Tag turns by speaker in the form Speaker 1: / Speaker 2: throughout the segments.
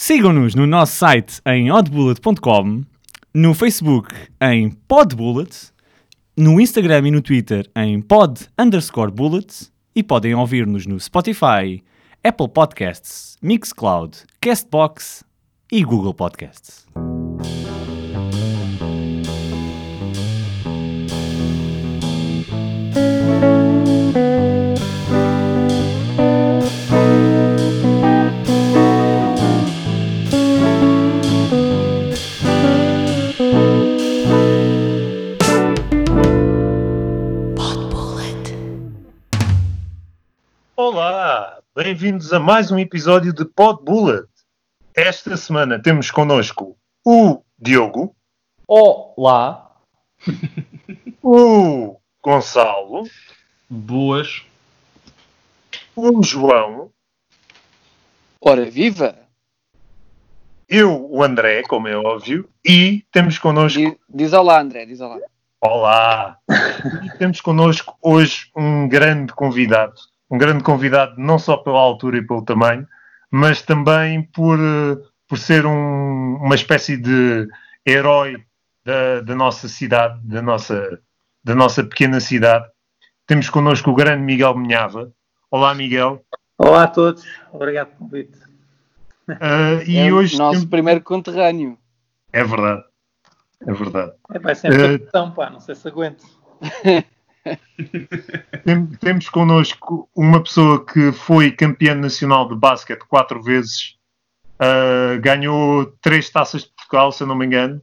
Speaker 1: Sigam-nos no nosso site em oddbullet.com, no Facebook em podbullet, no Instagram e no Twitter em pod_bullet e podem ouvir-nos no Spotify, Apple Podcasts, Mixcloud, Castbox e Google Podcasts.
Speaker 2: Olá, bem-vindos a mais um episódio de Podbullet. Esta semana temos connosco o Diogo.
Speaker 3: Olá.
Speaker 2: O Gonçalo.
Speaker 4: Boas.
Speaker 2: O João.
Speaker 5: Ora, viva!
Speaker 2: Eu, o André, como é óbvio. E temos connosco...
Speaker 5: Diz olá, André, diz olá.
Speaker 2: Olá! E temos connosco hoje um grande convidado. Um grande convidado não só pela altura e pelo tamanho, mas também por ser uma espécie de herói da nossa cidade, da nossa pequena cidade. Temos connosco o grande Miguel Minhava. Olá, Miguel.
Speaker 3: Olá a todos, obrigado pelo convite.
Speaker 5: É hoje nosso primeiro conterrâneo.
Speaker 2: É verdade, é verdade.
Speaker 3: Vai sempre a questão, pá, não sei se aguento.
Speaker 2: Temos connosco uma pessoa que foi campeã nacional de basquete 4 vezes, ganhou 3 taças de Portugal, se eu não me engano,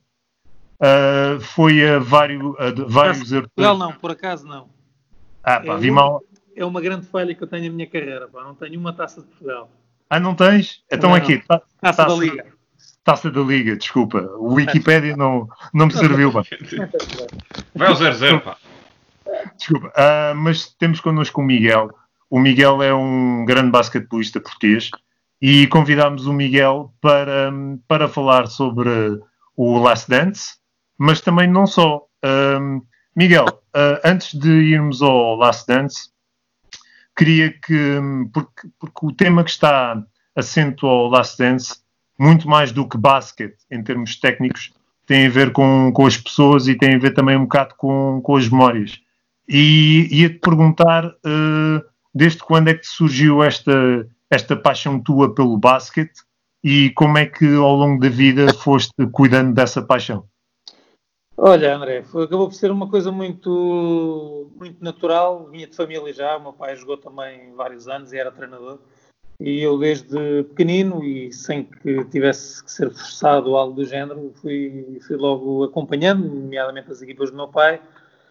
Speaker 2: foi a vários
Speaker 3: Portugal não, por acaso não.
Speaker 2: Vi mal.
Speaker 3: É uma grande falha que eu tenho na minha carreira, pá, não tenho uma taça de Portugal.
Speaker 2: Não tens? Então
Speaker 3: não.
Speaker 2: Aqui,
Speaker 3: taça da Liga.
Speaker 2: Taça da Liga, desculpa. O Wikipédia não me serviu bem.
Speaker 4: Vai ao 0-0, pá.
Speaker 2: Desculpa, mas temos connosco o Miguel. O Miguel é um grande basquetebolista português e convidámos o Miguel para falar sobre o Last Dance, mas também não só. Miguel, antes de irmos ao Last Dance, queria que, porque o tema que está assento ao Last Dance, muito mais do que basquete em termos técnicos, tem a ver com as pessoas e tem a ver também um bocado com as memórias. E ia-te perguntar, desde quando é que te surgiu esta paixão tua pelo basquete e como é que ao longo da vida foste cuidando dessa paixão?
Speaker 3: Olha, André, acabou por ser uma coisa muito, muito natural. Vinha de família já, o meu pai jogou também vários anos e era treinador. E eu desde pequenino e sem que tivesse que ser forçado ou algo do género, fui logo acompanhando, nomeadamente as equipas do meu pai.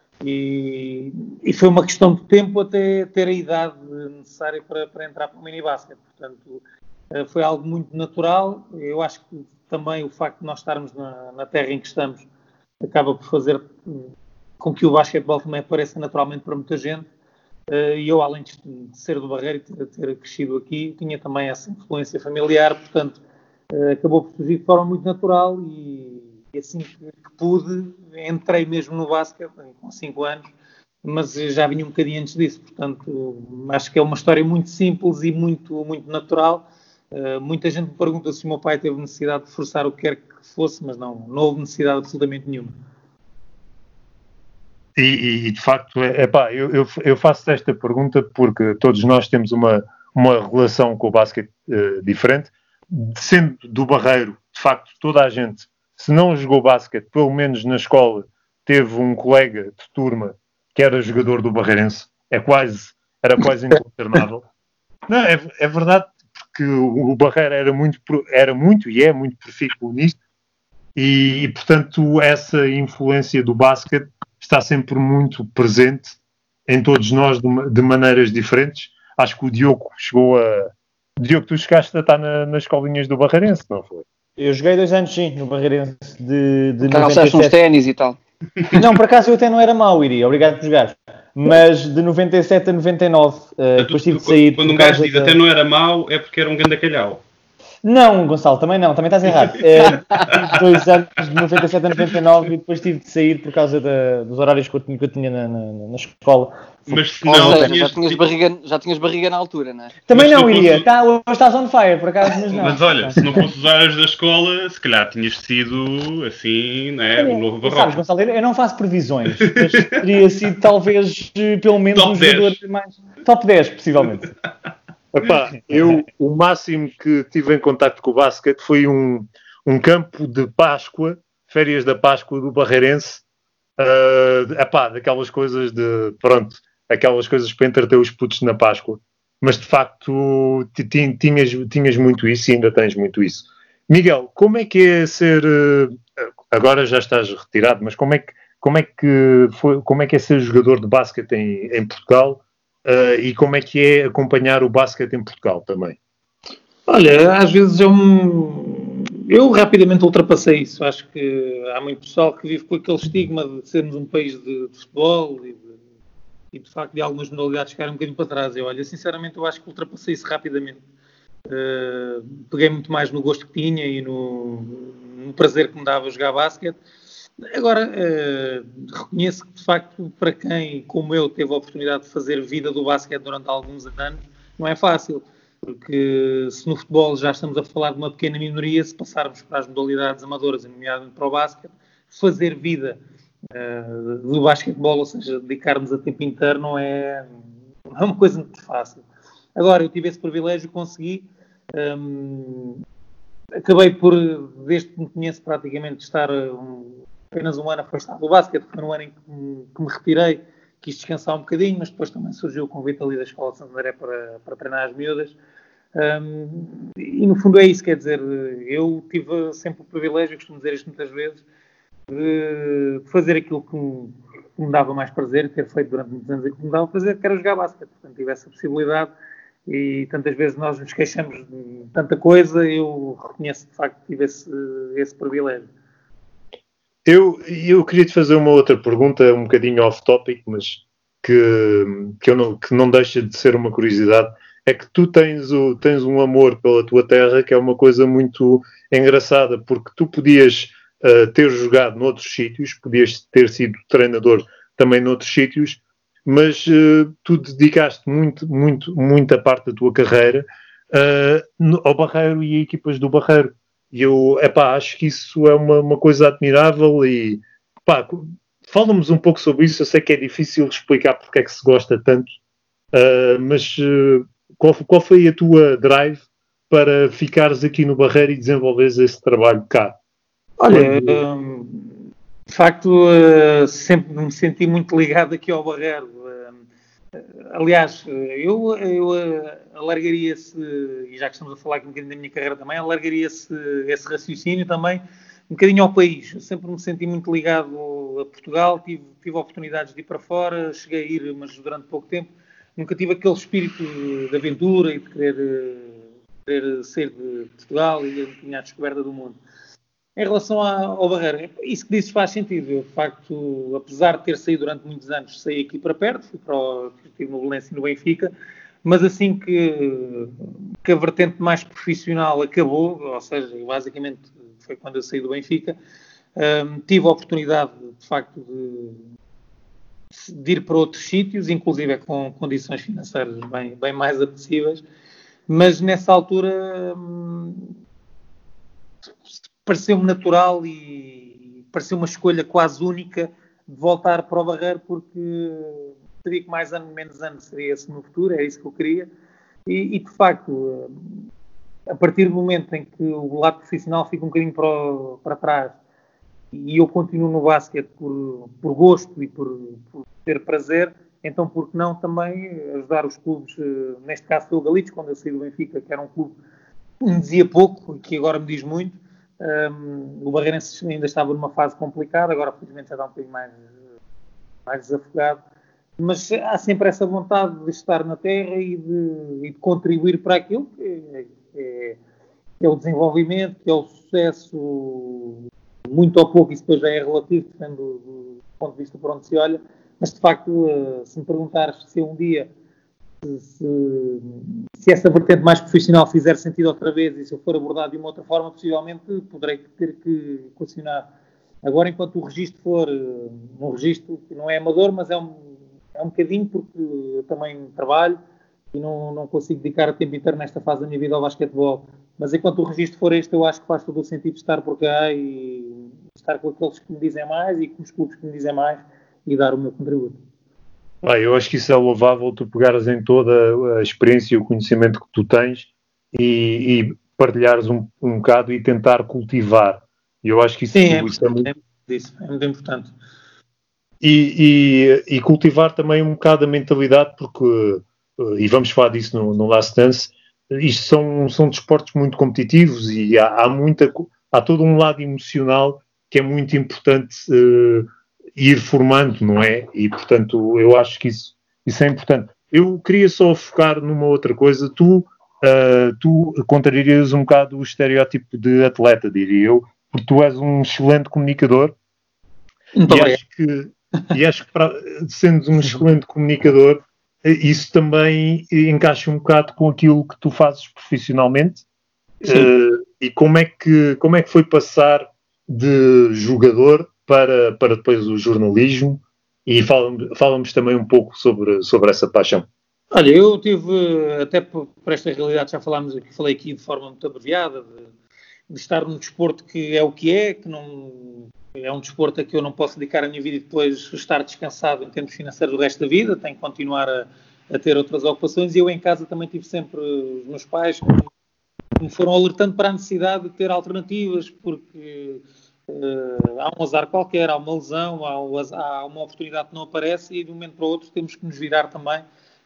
Speaker 3: E foi uma questão de tempo até ter a idade necessária para entrar para o minibasket. Portanto, foi algo muito natural. Eu acho que também o facto de nós estarmos na terra em que estamos acaba por fazer com que o basquetebol também apareça naturalmente para muita gente. E eu, além de ser do Barreiro e ter crescido aqui, tinha também essa influência familiar. Portanto, acabou por surgir de forma muito natural e assim que pude, entrei mesmo no basquete com 5 anos, mas já vinha um bocadinho antes disso. Portanto, acho que é uma história muito simples e muito, muito natural. Muita gente me pergunta se o meu pai teve necessidade de forçar o que quer que fosse, mas não houve necessidade absolutamente nenhuma.
Speaker 2: E de facto, eu faço esta pergunta porque todos nós temos uma relação com o basquete diferente. Sendo do Barreiro, de facto, toda a gente, se não jogou basquete, pelo menos na escola, teve um colega de turma que era jogador do Barreirense. Era quase incontornável. Não, é verdade, porque o Barreiro era muito e é muito profícuo nisto. E, portanto, essa influência do basquete está sempre muito presente em todos nós de maneiras diferentes. Acho que o Diogo Diogo, tu chegaste a estar nas escolinhas do Barreirense, não foi?
Speaker 6: Eu joguei 2 anos, sim, no Barreirense de 97.
Speaker 5: Calçaste uns ténis e tal.
Speaker 6: Não, por acaso eu até não era mau, Iri, obrigado por jogar. Mas de 97 a 99, depois tive de sair.
Speaker 4: Quando um gajo diz até não era mau, é porque era um grande calhau.
Speaker 6: Não, Gonçalo, também não, também estás errado. Tive 2 anos, de 97 a 99, e depois tive de sair por causa dos horários que eu tinha na escola.
Speaker 4: Mas se
Speaker 5: Ou
Speaker 4: não
Speaker 5: seja,
Speaker 4: tinhas...
Speaker 5: já tinhas barriga na altura, não é?
Speaker 6: Também
Speaker 4: Mas se
Speaker 6: não
Speaker 4: não
Speaker 6: iria.
Speaker 4: fosse-
Speaker 6: Hoje estás on fire, por acaso, mas não.
Speaker 4: Mas olha, se não fosse os horários da escola, se calhar tinhas sido assim, né? O novo
Speaker 6: Sabes,
Speaker 4: Barroca.
Speaker 6: Gonçalo, eu não faço previsões, mas teria sido talvez, pelo menos,
Speaker 4: Top
Speaker 6: um jogador
Speaker 4: 10.
Speaker 6: mais... Top 10, possivelmente.
Speaker 2: Epá, o máximo que tive em contacto com o basquete foi um campo de Páscoa, férias da Páscoa do Barreirense, daquelas coisas pronto, aquelas coisas para entreter os putos na Páscoa. Mas de facto tinhas muito isso e ainda tens muito isso. Miguel, como é que é ser, agora já estás retirado, mas como é que é ser jogador de basquete em Portugal? E como é que é acompanhar o basquete em Portugal também?
Speaker 3: Olha, às vezes eu rapidamente ultrapassei isso. Acho que há muito pessoal que vive com aquele estigma de sermos um país de futebol e de facto de algumas modalidades ficarem um bocadinho para trás. Olha, sinceramente eu acho que ultrapassei isso rapidamente. Peguei muito mais no gosto que tinha e no prazer que me dava jogar basquete. Agora, reconheço que de facto para quem, como eu, teve a oportunidade de fazer vida do basquete durante alguns anos, não é fácil. Porque se no futebol já estamos a falar de uma pequena minoria, se passarmos para as modalidades amadoras, nomeadamente para o basquete, fazer vida do basquetebol, ou seja, dedicarmos a tempo inteiro, não é uma coisa muito fácil. Agora, eu tive esse privilégio, consegui. Acabei por, desde que me conheço praticamente, estar apenas um ano afastado do basquete. Foi no ano em que me retirei, quis descansar um bocadinho, mas depois também surgiu o convite ali da Escola de Santo André para treinar as miúdas. E no fundo é isso, quer dizer, eu tive sempre o privilégio, costumo dizer isto muitas vezes, de fazer aquilo que me dava mais prazer, ter feito durante muitos anos e que me dava prazer, que era jogar basquete. Portanto, tive essa possibilidade e tantas vezes nós nos queixamos de tanta coisa, eu reconheço de facto que tive esse privilégio.
Speaker 2: Eu queria te fazer uma outra pergunta, um bocadinho off-topic, mas que não deixa de ser uma curiosidade. É que tu tens um amor pela tua terra, que é uma coisa muito engraçada, porque tu podias ter jogado noutros sítios, podias ter sido treinador também noutros sítios, mas tu dedicaste muita parte da tua carreira ao Barreiro e a equipas do Barreiro. E eu, acho que isso é uma coisa admirável e, fala-nos um pouco sobre isso. Eu sei que é difícil explicar porque é que se gosta tanto, mas qual foi a tua drive para ficares aqui no Barreiro e desenvolveres esse trabalho cá?
Speaker 3: Olha, de facto, sempre me senti muito ligado aqui ao Barreiro. Aliás, eu alargaria-se, e já que estamos a falar aqui um bocadinho da minha carreira também, alargaria-se esse raciocínio também um bocadinho ao país. Eu sempre me senti muito ligado a Portugal, tive oportunidades de ir para fora, cheguei a ir, mas durante pouco tempo. Nunca tive aquele espírito de aventura e de querer ser de Portugal e a descoberta do mundo. Em relação ao Barreiro, isso que dizes faz sentido. Eu, de facto, apesar de ter saído durante muitos anos, saí aqui para perto, estive no Belenenses e no Benfica, mas assim que a vertente mais profissional acabou, ou seja, basicamente foi quando eu saí do Benfica, tive a oportunidade, de facto, de ir para outros sítios, inclusive com condições financeiras bem mais apetecíveis, mas nessa altura pareceu-me natural e pareceu uma escolha quase única de voltar para o Barreiro, porque sabia que mais ano, menos ano seria esse no futuro, era isso que eu queria. E de facto, a partir do momento em que o lado profissional fica um bocadinho para trás e eu continuo no basquete por gosto e por ter prazer, então por que não também ajudar os clubes, neste caso foi o Galitos, quando eu saí do Benfica, que era um clube que me dizia pouco e que agora me diz muito. O Barreirense ainda estava numa fase complicada, agora felizmente já está um bocadinho mais desafogado, mas há sempre essa vontade de estar na terra e de contribuir para aquilo que é o desenvolvimento, que é o sucesso, muito ou pouco, isso depois já é relativo, depende do ponto de vista por onde se olha, mas de facto, se me perguntares se um dia se essa vertente mais profissional fizer sentido outra vez e se eu for abordado de uma outra forma, possivelmente poderei ter que questionar. Agora, enquanto o registro for um registro que não é amador, mas é um bocadinho, porque eu também trabalho e não consigo dedicar a tempo inteiro nesta fase da minha vida ao basquetebol. Mas enquanto o registro for este, eu acho que faz todo o sentido estar por cá e estar com aqueles que me dizem mais e com os clubes que me dizem mais e dar o meu contributo.
Speaker 2: Eu acho que isso é louvável, tu pegares em toda a experiência e o conhecimento que tu tens e partilhares um bocado e tentar cultivar. Eu acho que isso é
Speaker 3: muito importante.
Speaker 2: E cultivar também um bocado a mentalidade, porque, e vamos falar disso no Last Dance, isto são desportos muito competitivos e há todo um lado emocional que é muito importante ir formando, não é? E, portanto, eu acho que isso é importante. Eu queria só focar numa outra coisa. Tu contrarias um bocado o estereótipo de atleta, diria eu, porque tu és um excelente comunicador e acho que sendo um excelente comunicador, isso também encaixa um bocado com aquilo que tu fazes profissionalmente. E como é que foi passar de jogador para depois o jornalismo? E fala-nos também um pouco sobre essa paixão.
Speaker 3: Olha, eu tive, até por esta realidade, falei aqui de forma muito abreviada, de estar num desporto que é o que não é um desporto a que eu não posso dedicar a minha vida e depois estar descansado em termos financeiros do resto da vida, tenho que continuar a ter outras ocupações, e eu em casa também tive sempre os meus pais que me foram alertando para a necessidade de ter alternativas, porque há um azar qualquer, há uma lesão, há uma oportunidade que não aparece e de um momento para o outro temos que nos virar também.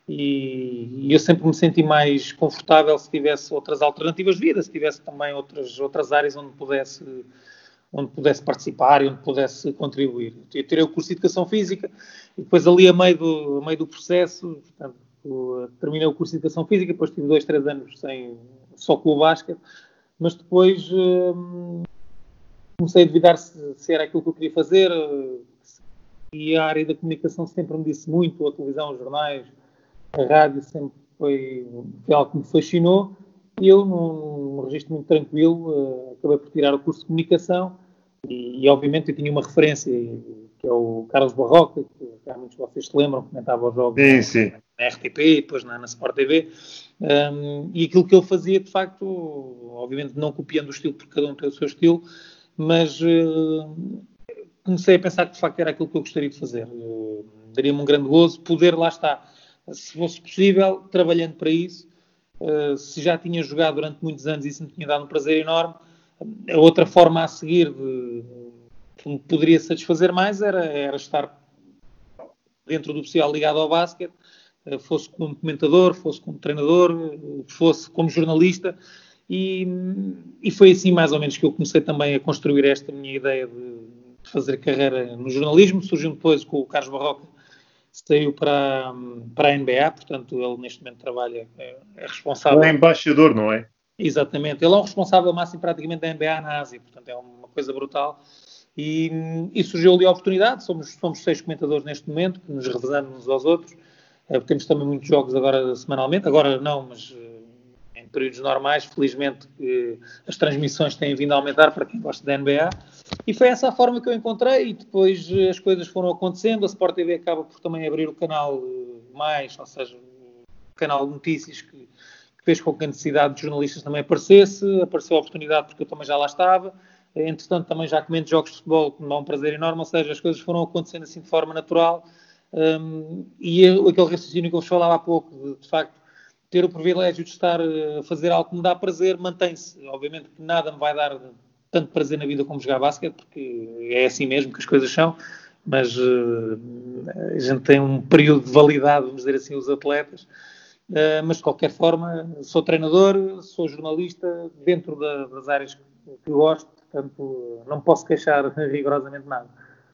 Speaker 3: E eu sempre me senti mais confortável se tivesse outras alternativas de vida, se tivesse também outras áreas onde pudesse participar e onde pudesse contribuir. Eu tirei o curso de Educação Física e depois ali a meio do processo, portanto, terminei o curso de Educação Física, depois tive 2-3 anos só com o basquete, mas depois comecei a duvidar se era aquilo que eu queria fazer, e a área da comunicação sempre me disse muito, a televisão, os jornais, a rádio sempre foi algo que me fascinou, e eu, num registro muito tranquilo, acabei por tirar o curso de comunicação e obviamente eu tinha uma referência, que é o Carlos Barroca, que há muitos de vocês se lembram, comentava os jogos na RTP e depois na Sport TV, e aquilo que ele fazia, de facto, obviamente não copiando o estilo, porque cada um tem o seu estilo, mas comecei a pensar que de facto era aquilo que eu gostaria de fazer. Daria-me um grande gozo poder, lá está, se fosse possível, trabalhando para isso. Se já tinha jogado durante muitos anos e isso me tinha dado um prazer enorme, a outra forma a seguir que me poderia satisfazer mais era estar dentro do pessoal ligado ao basquete, fosse como comentador, fosse como treinador, fosse como jornalista, e foi assim mais ou menos que eu comecei também a construir esta minha ideia de fazer carreira no jornalismo. Surgiu depois com o Carlos Barroca, saiu para a NBA, portanto ele neste momento trabalha, é responsável...
Speaker 2: Ele é embaixador, não é?
Speaker 3: Exatamente, ele é o responsável máximo praticamente da NBA na Ásia, portanto é uma coisa brutal, e surgiu ali a oportunidade. Somos 6 comentadores neste momento, que nos revezamos uns aos outros, temos também muitos jogos agora semanalmente, agora não, mas em períodos normais, felizmente as transmissões têm vindo a aumentar para quem gosta da NBA, e foi essa a forma que eu encontrei, e depois as coisas foram acontecendo. A Sport TV acaba por também abrir o canal mais, ou seja, o canal de notícias que fez com que a necessidade de jornalistas também apareceu a oportunidade porque eu também já lá estava, entretanto também já comento jogos de futebol, que me dá um prazer enorme, ou seja, as coisas foram acontecendo assim de forma natural, e aquele raciocínio que eu vos falava há pouco, de facto, ter o privilégio de estar a fazer algo que me dá prazer, mantém-se. Obviamente que nada me vai dar tanto prazer na vida como jogar basquete, porque é assim mesmo que as coisas são, mas a gente tem um período de validade, vamos dizer assim, os atletas. Mas de qualquer forma sou treinador, sou jornalista dentro das áreas que gosto, portanto não posso queixar rigorosamente nada.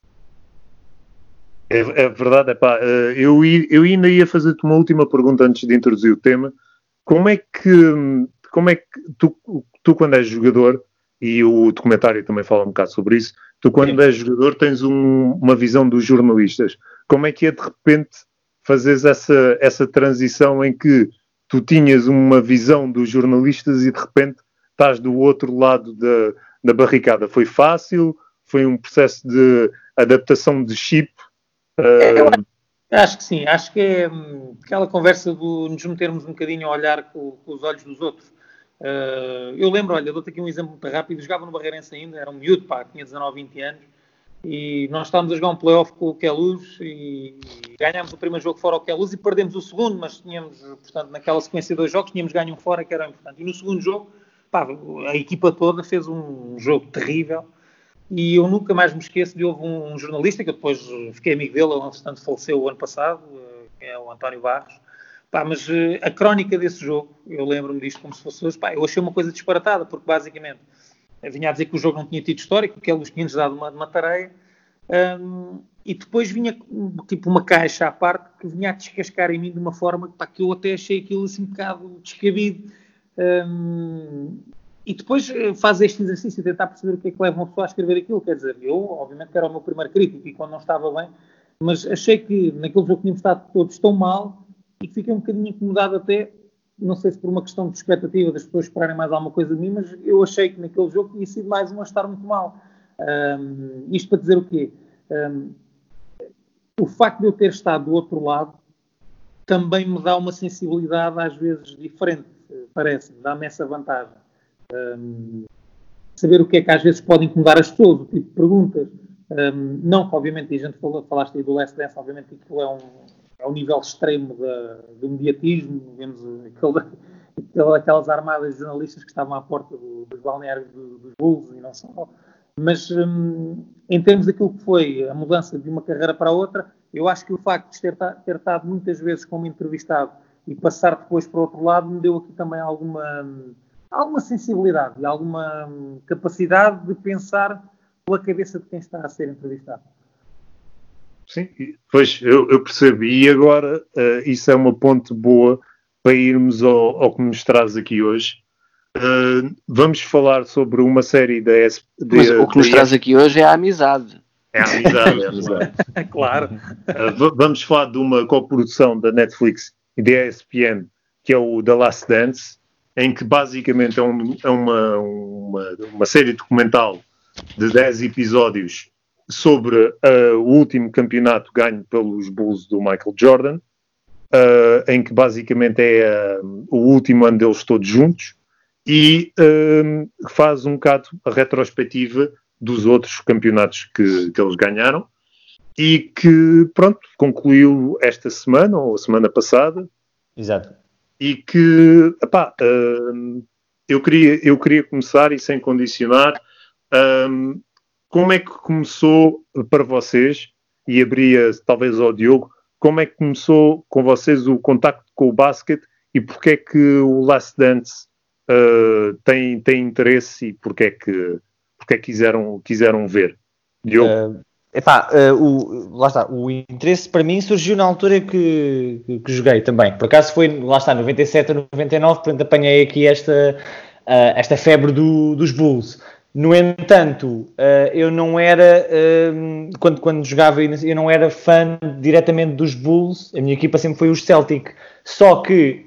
Speaker 2: É verdade, eu ainda ia fazer-te uma última pergunta antes de introduzir o tema. Como é que tu quando és jogador, e o documentário também fala um bocado sobre isso, tu quando és jogador tens uma visão dos jornalistas, como é que é de repente fazeres essa transição em que tu tinhas uma visão dos jornalistas e de repente estás do outro lado da barricada. Foi fácil? Foi um processo de adaptação de chip?
Speaker 3: Acho que sim. Acho que é aquela conversa de nos metermos um bocadinho a olhar com os olhos dos outros. Eu lembro, olha, dou-te aqui um exemplo muito rápido. Eu jogava no Barreirense ainda, era um miúdo, tinha 19, 20 anos. E nós estávamos a jogar um play-off com o Queluz e ganhámos o primeiro jogo fora ao Queluz e perdemos o segundo, mas tínhamos, portanto, naquela sequência de 2 jogos, tínhamos ganho um fora que era importante. E no segundo jogo, a equipa toda fez um jogo terrível e eu nunca mais me esqueço de houve um jornalista, que eu depois fiquei amigo dele, ele, portanto, faleceu o ano passado, que é o António Barros. Mas a crónica desse jogo, eu lembro-me disto como se fosse hoje, eu achei uma coisa disparatada, porque basicamente vinha a dizer que o jogo não tinha tido história, que o Queluz tinha-nos dado uma tareia, e depois vinha tipo uma caixa à parte que vinha a descascar em mim de uma forma que eu até achei aquilo assim um bocado descabido. E depois faz este exercício de tentar perceber o que é que leva uma pessoa a escrever aquilo. Quer dizer, eu, obviamente, que era o meu primeiro crítico e quando não estava bem, mas achei que naquele jogo tínhamos estado todos tão mal e que fiquei um bocadinho incomodado até, não sei se por uma questão de expectativa das pessoas esperarem mais alguma coisa de mim, mas eu achei que naquele jogo tinha sido mais um a estar muito mal. Isto para dizer o quê? O facto de eu ter estado do outro lado também me dá uma sensibilidade às vezes diferente, parece-me, dá-me essa vantagem. Saber o que é que às vezes pode incomodar as pessoas, o tipo de perguntas. Não que, obviamente, a gente falaste aí do Last Dance, obviamente que aquilo é um nível extremo do mediatismo, vemos aquelas armadas de jornalistas que estavam à porta dos balneários dos Bulls e não só. Mas em termos daquilo que foi a mudança de uma carreira para a outra, eu acho que o facto de ter estado muitas vezes como entrevistado e passar depois para o outro lado me deu aqui também alguma sensibilidade e alguma capacidade de pensar pela cabeça de quem está a ser entrevistado.
Speaker 2: Sim, pois eu percebo. E agora isso é uma ponte boa para irmos ao que nos traz aqui hoje. Vamos falar sobre uma série da
Speaker 5: Mas o que nos traz aqui hoje é a amizade.
Speaker 2: É a amizade, é a amizade.
Speaker 3: Claro.
Speaker 2: Vamos falar de uma coprodução da Netflix e da ESPN, que é o The Last Dance, em que basicamente é uma série documental de 10 episódios sobre o último campeonato ganho pelos Bulls do Michael Jordan, em que basicamente é o último ano deles todos juntos, e faz um bocado a retrospectiva dos outros campeonatos que eles ganharam, e que, pronto, concluiu esta semana, ou a semana passada.
Speaker 6: Exato.
Speaker 2: E que, eu queria começar, e sem condicionar, como é que começou para vocês, e abria talvez ao Diogo, como é que começou com vocês o contacto com o basquete e porque é que o Last Dance tem interesse e porque é que quiseram ver? Diogo?
Speaker 6: Lá está, o interesse para mim surgiu na altura que joguei também. Por acaso foi, lá está, 97 a 99, portanto apanhei aqui esta febre dos Bulls. No entanto, eu não era, quando jogava, eu não era fã diretamente dos Bulls, a minha equipa sempre foi os Celtic. Só que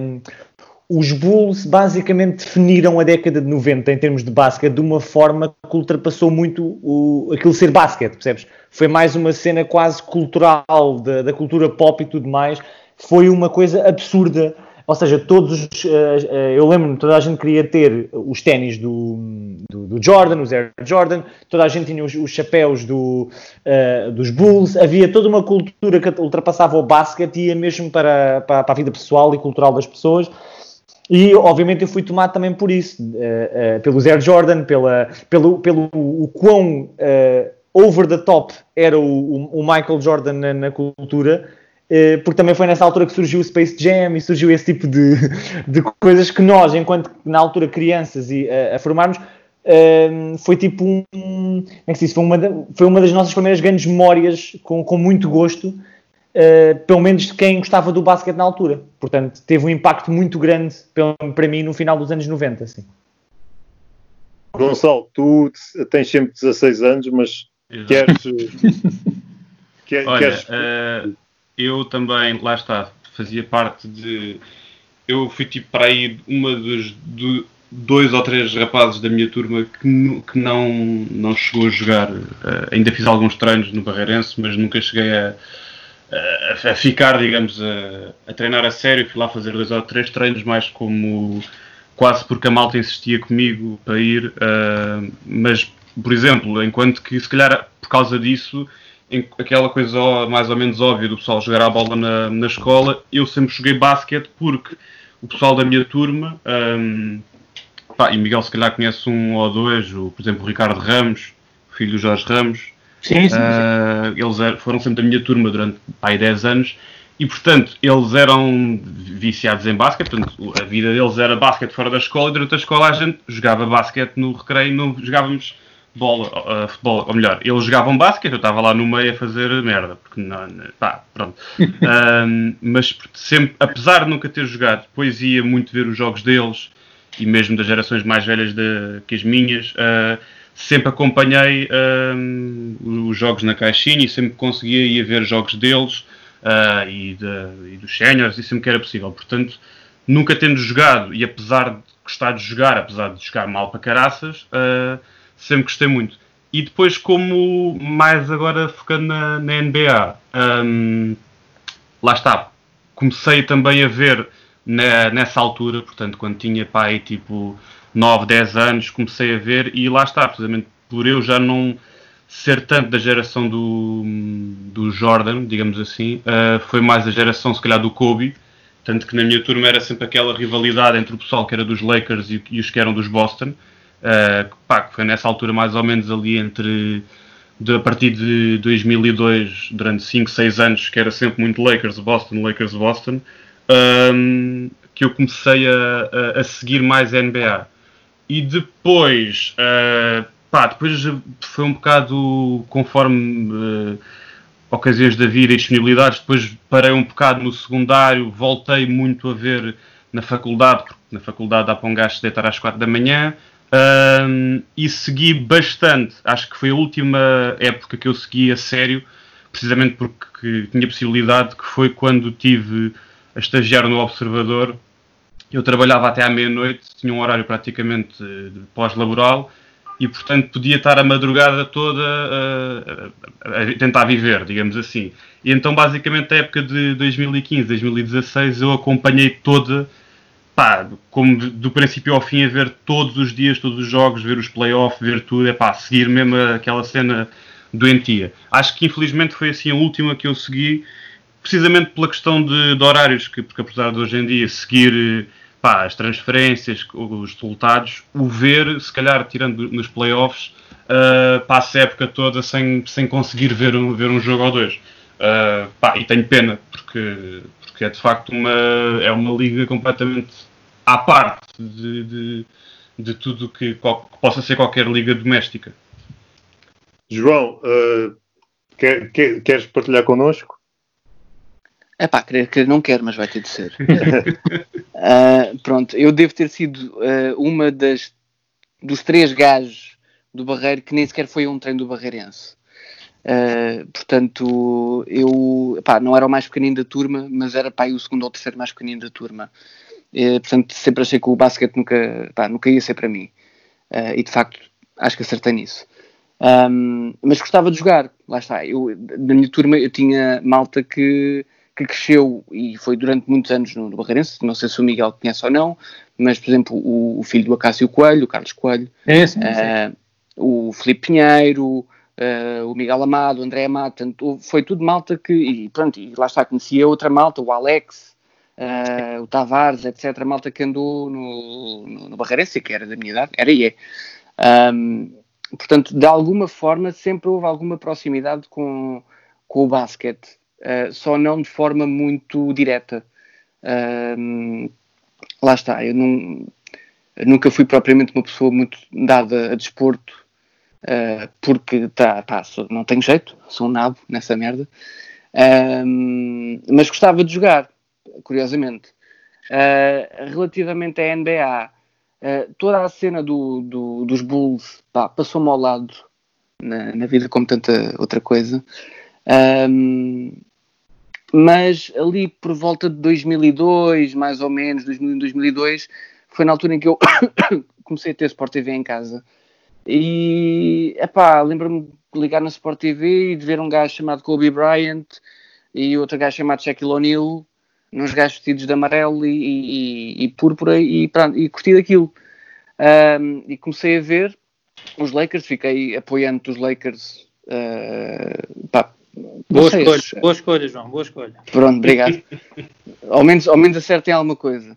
Speaker 6: os Bulls basicamente definiram a década de 90 em termos de basquete de uma forma que ultrapassou muito aquilo ser basquete, percebes? Foi mais uma cena quase cultural, da cultura pop e tudo mais. Foi uma coisa absurda. Ou seja, eu lembro-me, toda a gente queria ter os ténis do Jordan, os Air Jordan, toda a gente tinha os chapéus dos Bulls, havia toda uma cultura que ultrapassava o basquete e ia mesmo para a vida pessoal e cultural das pessoas. E, obviamente, eu fui tomado também por isso, pelos Air Jordan, pelo o quão over the top era o Michael Jordan na cultura, porque também foi nessa altura que surgiu o Space Jam e surgiu esse tipo de coisas que nós, enquanto na altura crianças a formarmos, foi tipo como é que se diz? Foi uma das nossas primeiras grandes memórias com muito gosto, pelo menos de quem gostava do basquete na altura. Portanto, teve um impacto muito grande para mim no final dos anos 90. Assim.
Speaker 2: Gonçalo, tu tens sempre 16 anos, mas queres...
Speaker 4: Olha, eu também, lá está, fazia parte de... Eu fui tipo para aí uma dos 2 ou 3 rapazes da minha turma que não chegou a jogar. Ainda fiz alguns treinos no Barreirense, mas nunca cheguei a ficar, digamos, a treinar a sério. Fui lá fazer 2 ou 3 treinos, mais como quase porque a malta insistia comigo para ir. Mas, por exemplo, enquanto que se calhar por causa disso, aquela coisa mais ou menos óbvia do pessoal jogar a bola na escola, eu sempre joguei basquete porque o pessoal da minha turma, e Miguel se calhar conhece um ou dois, por exemplo o Ricardo Ramos, filho do Jorge Ramos.
Speaker 3: Sim.
Speaker 4: Eles foram sempre da minha turma durante 10 anos e portanto eles eram viciados em basquete, portanto a vida deles era basquete fora da escola, e durante a escola a gente jogava basquete no recreio, não jogávamos futebol, ou melhor, eles jogavam basquete, eu estava lá no meio a fazer merda, porque pronto. Mas sempre, apesar de nunca ter jogado, depois ia muito ver os jogos deles, e mesmo das gerações mais velhas que as minhas, sempre acompanhei os jogos na caixinha e sempre conseguia ir ver jogos deles e dos séniores, e sempre que era possível. Portanto, nunca tendo jogado, e apesar de gostar de jogar, apesar de jogar mal para caraças, sempre gostei muito. E depois, como mais agora focando na NBA, lá está, comecei também a ver nessa altura, portanto, quando tinha pai tipo 9, 10 anos, comecei a ver, e lá está, precisamente por eu já não ser tanto da geração do Jordan, digamos assim, foi mais a geração, se calhar, do Kobe, tanto que na minha turma era sempre aquela rivalidade entre o pessoal que era dos Lakers e os que eram dos Boston, que foi nessa altura mais ou menos ali a partir de 2002, durante 5, 6 anos, que era sempre muito Lakers, Boston, que eu comecei a seguir mais a NBA. E depois, depois foi um bocado conforme ocasiões da vida e disponibilidades. Depois parei um bocado no secundário, voltei muito a ver na faculdade, porque na faculdade dá para um gajo se deitar às 4 da manhã. E segui bastante, acho que foi a última época que eu segui a sério, precisamente porque tinha possibilidade, que foi quando tive a estagiar no Observador. Eu trabalhava até à meia-noite, tinha um horário praticamente pós-laboral e, portanto, podia estar a madrugada toda a tentar viver, digamos assim. E então, basicamente, a época de 2015, 2016, eu acompanhei toda, como do princípio ao fim, a ver todos os dias, todos os jogos, ver os playoffs, ver tudo, seguir mesmo aquela cena doentia. Acho que, infelizmente, foi assim a última que eu segui, precisamente pela questão de horários, porque apesar de hoje em dia seguir as transferências, os resultados, o ver, se calhar tirando nos playoffs, passo a época toda sem conseguir ver um jogo ou dois. E tenho pena, porque é de facto uma liga completamente à parte de tudo que possa ser qualquer liga doméstica.
Speaker 2: João, queres partilhar connosco?
Speaker 5: Querer não quero, mas vai ter de ser. Pronto, eu devo ter sido uma dos 3 gajos do Barreiro que nem sequer foi a um treino do Barreirense. Portanto, eu não era o mais pequenino da turma, mas era o segundo ou terceiro mais pequenino da turma. Portanto, sempre achei que o basquete nunca ia ser para mim. E de facto, acho que acertei nisso. Mas gostava de jogar, lá está. Na minha turma eu tinha malta que cresceu e foi durante muitos anos no Barreirense, não sei se o Miguel conhece ou não, mas por exemplo o filho do Acácio Coelho, o Carlos Coelho,
Speaker 3: sim.
Speaker 5: O Filipe Pinheiro, o Miguel Amado, o André Amado, portanto, foi tudo malta e lá está, conhecia outra malta, o Alex, o Tavares, etc, malta que andou no Barreirense, que era da minha idade, era e é. Portanto, de alguma forma sempre houve alguma proximidade com o basquete. Só não de forma muito direta. Lá está, eu nunca fui propriamente uma pessoa muito dada a desporto, porque não tenho jeito, sou um nabo nessa merda, mas gostava de jogar, curiosamente. Relativamente à NBA, toda a cena dos Bulls passou-me ao lado na vida como tanta outra coisa. mas ali por volta de 2002, mais ou menos, 2001, 2002, foi na altura em que eu comecei a ter Sport TV em casa. E, lembro-me de ligar na Sport TV e de ver um gajo chamado Kobe Bryant e outro gajo chamado Shaquille O'Neal, uns gajos vestidos de amarelo e púrpura, e curti daquilo. E comecei a ver os Lakers, fiquei apoiante dos Lakers.
Speaker 3: Boa escolha, João, boa escolha.
Speaker 5: Pronto, obrigado. ao menos acertem alguma coisa.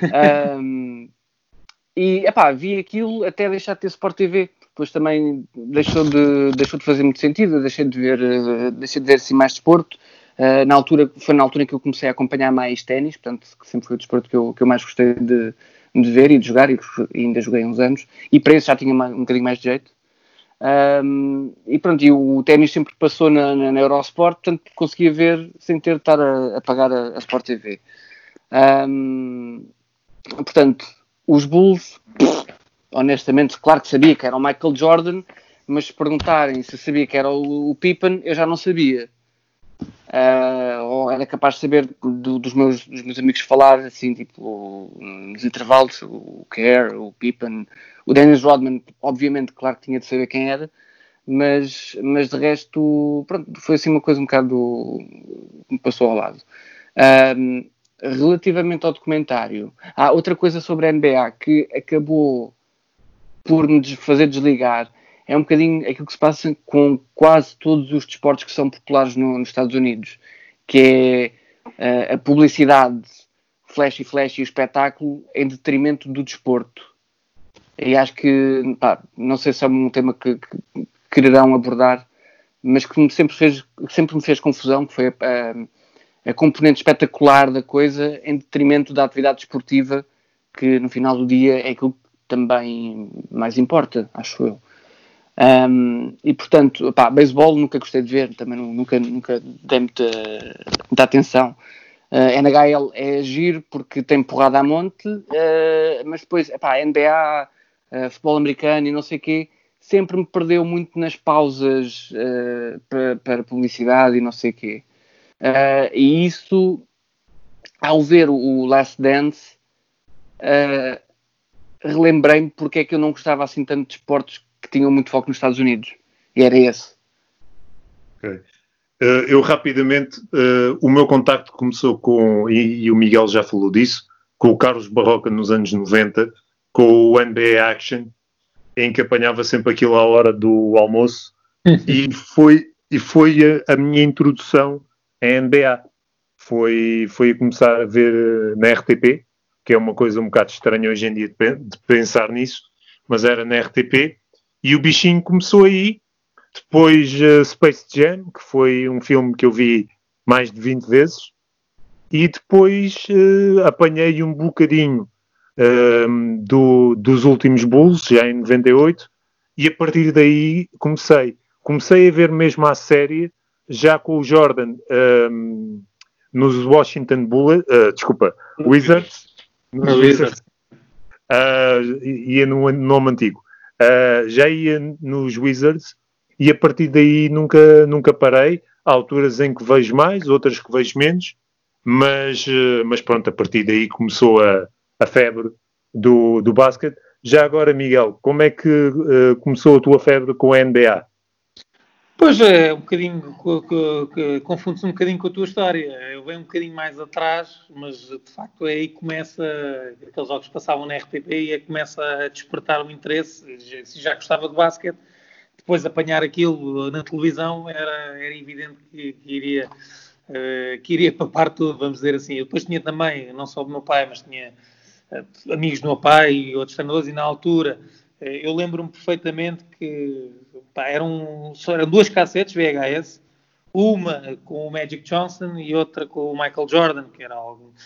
Speaker 5: Vi aquilo até deixar de ter Sport TV. Depois também deixou de fazer muito sentido, deixei de ver assim mais desporto. Foi na altura em que eu comecei a acompanhar mais ténis, portanto, que sempre foi o desporto que eu mais gostei de ver e de jogar, e ainda joguei uns anos, e para isso já tinha um bocadinho mais de jeito. E o ténis sempre passou na Eurosport, portanto conseguia ver sem ter de estar a pagar a Sport TV. Portanto, os Bulls, honestamente, claro que sabia que era o Michael Jordan, mas se perguntarem se sabia que era o Pippen, eu já não sabia. Ou era capaz de saber dos meus amigos falar, assim, tipo, nos intervalos, o Kerr, o Pippen, o Dennis Rodman, obviamente, claro que tinha de saber quem era, mas de resto, pronto, foi assim uma coisa um bocado que me passou ao lado. Relativamente ao documentário, há outra coisa sobre a NBA que acabou por me fazer desligar. É um bocadinho aquilo que se passa com quase todos os desportos que são populares nos Estados Unidos, que é a publicidade flash e o espetáculo em detrimento do desporto. E acho que, não sei se é um tema que quererão abordar, mas que sempre me fez confusão, que foi a componente espetacular da coisa em detrimento da atividade desportiva, que no final do dia é aquilo que também mais importa, acho eu. E portanto, beisebol nunca gostei de ver, também nunca dei muita atenção. NHL é giro porque tem porrada a monte, mas depois, NBA, futebol americano e não sei o quê, sempre me perdeu muito nas pausas para publicidade e não sei o quê. E isso, ao ver o Last Dance, relembrei-me porque é que eu não gostava assim tanto de esportes que tinham muito foco nos Estados Unidos. E era esse.
Speaker 2: Okay. Eu rapidamente, o meu contacto começou com, e o Miguel já falou disso, com o Carlos Barroca nos anos 90, com o NBA Action, em que apanhava sempre aquilo à hora do almoço, e foi a minha introdução à NBA. Foi a começar a ver na RTP, que é uma coisa um bocado estranha hoje em dia de pensar nisso, mas era na RTP, e o bichinho começou aí. Depois Space Jam, que foi um filme que eu vi mais de 20 vezes, e depois apanhei um bocadinho dos últimos Bulls, já em 98, e a partir daí comecei a ver mesmo a série, já com o Jordan nos Washington Wizards. Nos Wizards. Ia no nome antigo. Já ia nos Wizards, e a partir daí nunca parei. Há alturas em que vejo mais, outras que vejo menos, mas pronto, a partir daí começou a febre do basquete. Já agora, Miguel, como é que começou a tua febre com a NBA?
Speaker 3: Pois é, um bocadinho, confunde-se um bocadinho com a tua história. Eu venho um bocadinho mais atrás, mas de facto é aí que começa, aqueles jogos que passavam na RTP, e começa a despertar o interesse. Se já gostava de basquete, depois de apanhar aquilo na televisão, era evidente que iria papar tudo, vamos dizer assim. Eu depois tinha também, não só do meu pai, mas tinha amigos do meu pai e outros treinadores, e na altura eu lembro-me perfeitamente que eram duas cassetes VHS, uma com o Magic Johnson e outra com o Michael Jordan, que era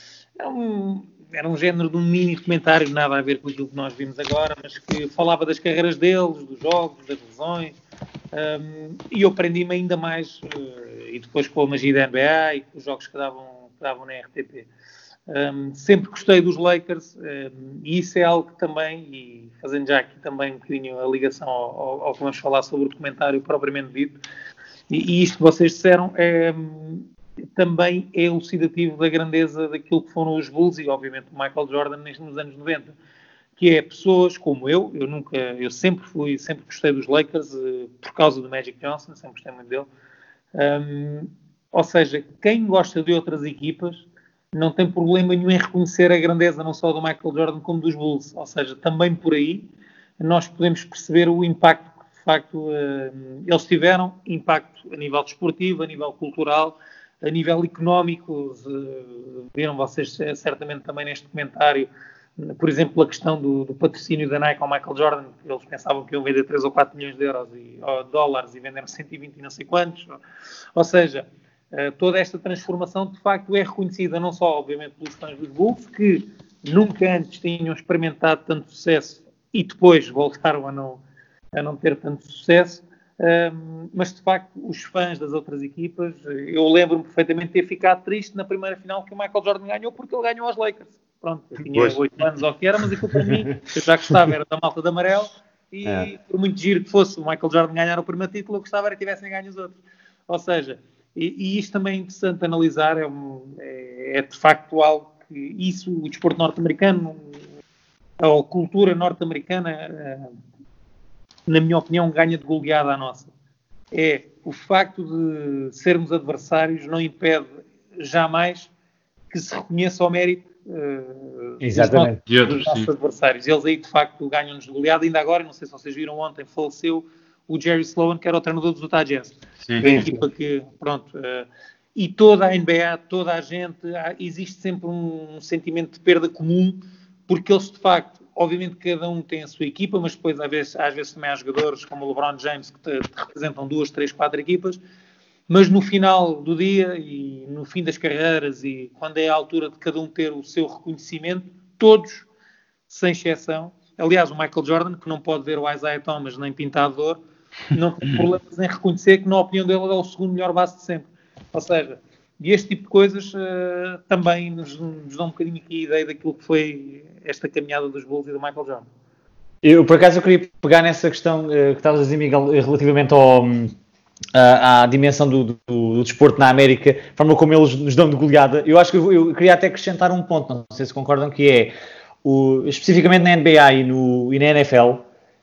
Speaker 3: um género de um mini documentário, nada a ver com aquilo que nós vimos agora, mas que falava das carreiras deles, dos jogos, das lesões, e eu aprendi-me ainda mais, e depois com a magia da NBA e com os jogos que davam na RTP. Sempre gostei dos Lakers, e isso é algo que também, e fazendo já aqui também um bocadinho a ligação ao que vamos falar sobre o documentário propriamente dito, e isto que vocês disseram também é elucidativo da grandeza daquilo que foram os Bulls e, obviamente, o Michael Jordan nos anos 90. Que é pessoas como eu sempre gostei dos Lakers por causa do Magic Johnson, sempre gostei muito dele. Ou seja, quem gosta de outras equipas não tem problema nenhum em reconhecer a grandeza não só do Michael Jordan como dos Bulls. Ou seja, também por aí nós podemos perceber o impacto que de facto eles tiveram, impacto a nível desportivo, a nível cultural, a nível económico. Viram vocês certamente também neste documentário, por exemplo, a questão do patrocínio da Nike ao Michael Jordan. Eles pensavam que iam vender 3 ou 4 milhões de euros ou dólares e venderam 120 e não sei quantos. Ou seja, toda esta transformação de facto é reconhecida não só, obviamente, pelos fãs dos Bulls, que nunca antes tinham experimentado tanto sucesso e depois voltaram a não ter tanto sucesso, mas de facto os fãs das outras equipas, eu lembro-me perfeitamente de ter ficado triste na primeira final que o Michael Jordan ganhou, porque ele ganhou aos Lakers. Pronto, eu tinha 8 anos ou o que era, mas aquilo para mim, eu já gostava, era da malta de amarelo, e por muito giro que fosse o Michael Jordan ganhar o primeiro título, eu gostava era que tivessem ganho os outros. Ou seja, e isto também é interessante analisar, é de facto algo que o desporto norte-americano, a cultura norte-americana, na minha opinião, ganha de goleada à nossa. É o facto de sermos adversários não impede jamais que se reconheça o mérito dos nossos adversários. Eles aí, de facto, ganham-nos de goleada. Ainda agora, não sei se vocês viram ontem, faleceu o Jerry Sloan, que era o treinador dos Utah Jazz. Da equipa que, pronto... e toda a NBA, toda a gente, existe sempre um sentimento de perda comum, porque eles, de facto, obviamente cada um tem a sua equipa, mas depois às vezes também há jogadores como o LeBron James que te representam 2, 3, 4 equipas, mas no final do dia e no fim das carreiras e quando é a altura de cada um ter o seu reconhecimento, todos, sem exceção, aliás o Michael Jordan, que não pode ver o Isaiah Thomas nem pintado de ouro, não tem problemas em reconhecer que na opinião dele é o segundo melhor base de sempre. Ou seja, e este tipo de coisas também nos dão um bocadinho aqui a ideia daquilo que foi esta caminhada dos Bulls e do Michael Jordan.
Speaker 6: Por acaso eu queria pegar nessa questão que estavas a dizer, Miguel, relativamente à dimensão do desporto na América, a forma como eles nos dão de goleada. Eu acho que eu queria até acrescentar um ponto, não sei se concordam, que é, especificamente na NBA e na NFL,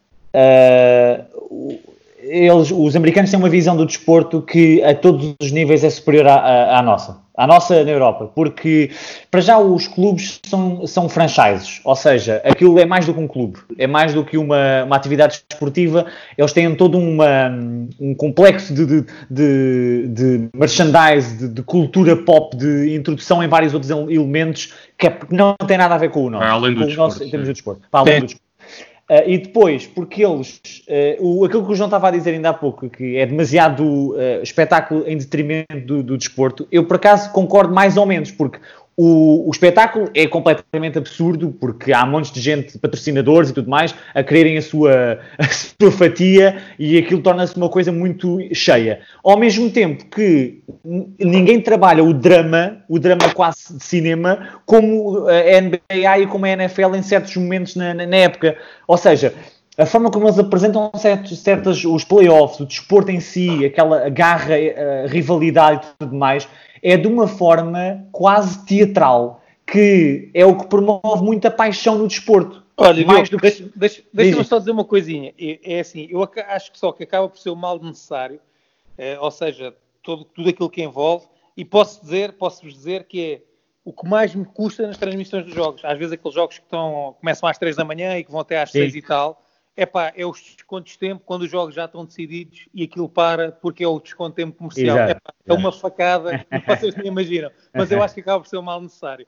Speaker 6: os americanos têm uma visão do desporto que a todos os níveis é superior à nossa na Europa, porque para já os clubes são franchises, ou seja, aquilo é mais do que um clube, é mais do que uma atividade esportiva. Eles têm todo um complexo de merchandise, de cultura pop, de introdução em vários outros elementos que não tem nada a ver com o nosso,
Speaker 4: além do desporto,
Speaker 6: em termos de desporto, para além do desporto. E depois, porque eles, aquilo que o João estava a dizer ainda há pouco, que é demasiado espetáculo em detrimento do desporto, eu por acaso concordo mais ou menos, porque o espetáculo é completamente absurdo, porque há montes de gente, patrocinadores e tudo mais, a quererem a sua fatia, e aquilo torna-se uma coisa muito cheia. Ao mesmo tempo que ninguém trabalha o drama quase de cinema, como a NBA e como a NFL em certos momentos na época. Ou seja, a forma como eles apresentam os playoffs, o desporto em si, aquela garra, a rivalidade e tudo mais, é de uma forma quase teatral, que é o que promove muita paixão no desporto.
Speaker 3: Olha, deixa-me só dizer uma coisinha. É assim, eu acho que só que acaba por ser o mal necessário, ou seja, tudo aquilo que envolve, e posso-vos dizer que é o que mais me custa nas transmissões dos jogos. Às vezes aqueles jogos que começam às 3 da manhã e que vão até às 6 e tal, é os descontos de tempo quando os jogos já estão decididos e aquilo para porque é o desconto de tempo comercial. É uma facada que vocês nem imaginam, mas eu acho que acaba por ser um mal necessário.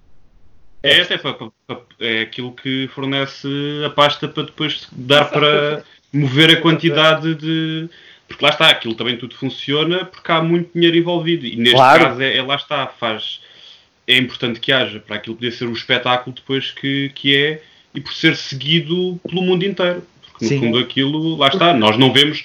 Speaker 4: É aquilo que fornece a pasta para depois dar para mover a quantidade de... Porque lá está, aquilo também tudo funciona porque há muito dinheiro envolvido. E neste caso, lá está, é importante que haja para aquilo poder ser o espetáculo depois que é, e por ser seguido pelo mundo inteiro. Porque no fundo aquilo, lá está, nós não vemos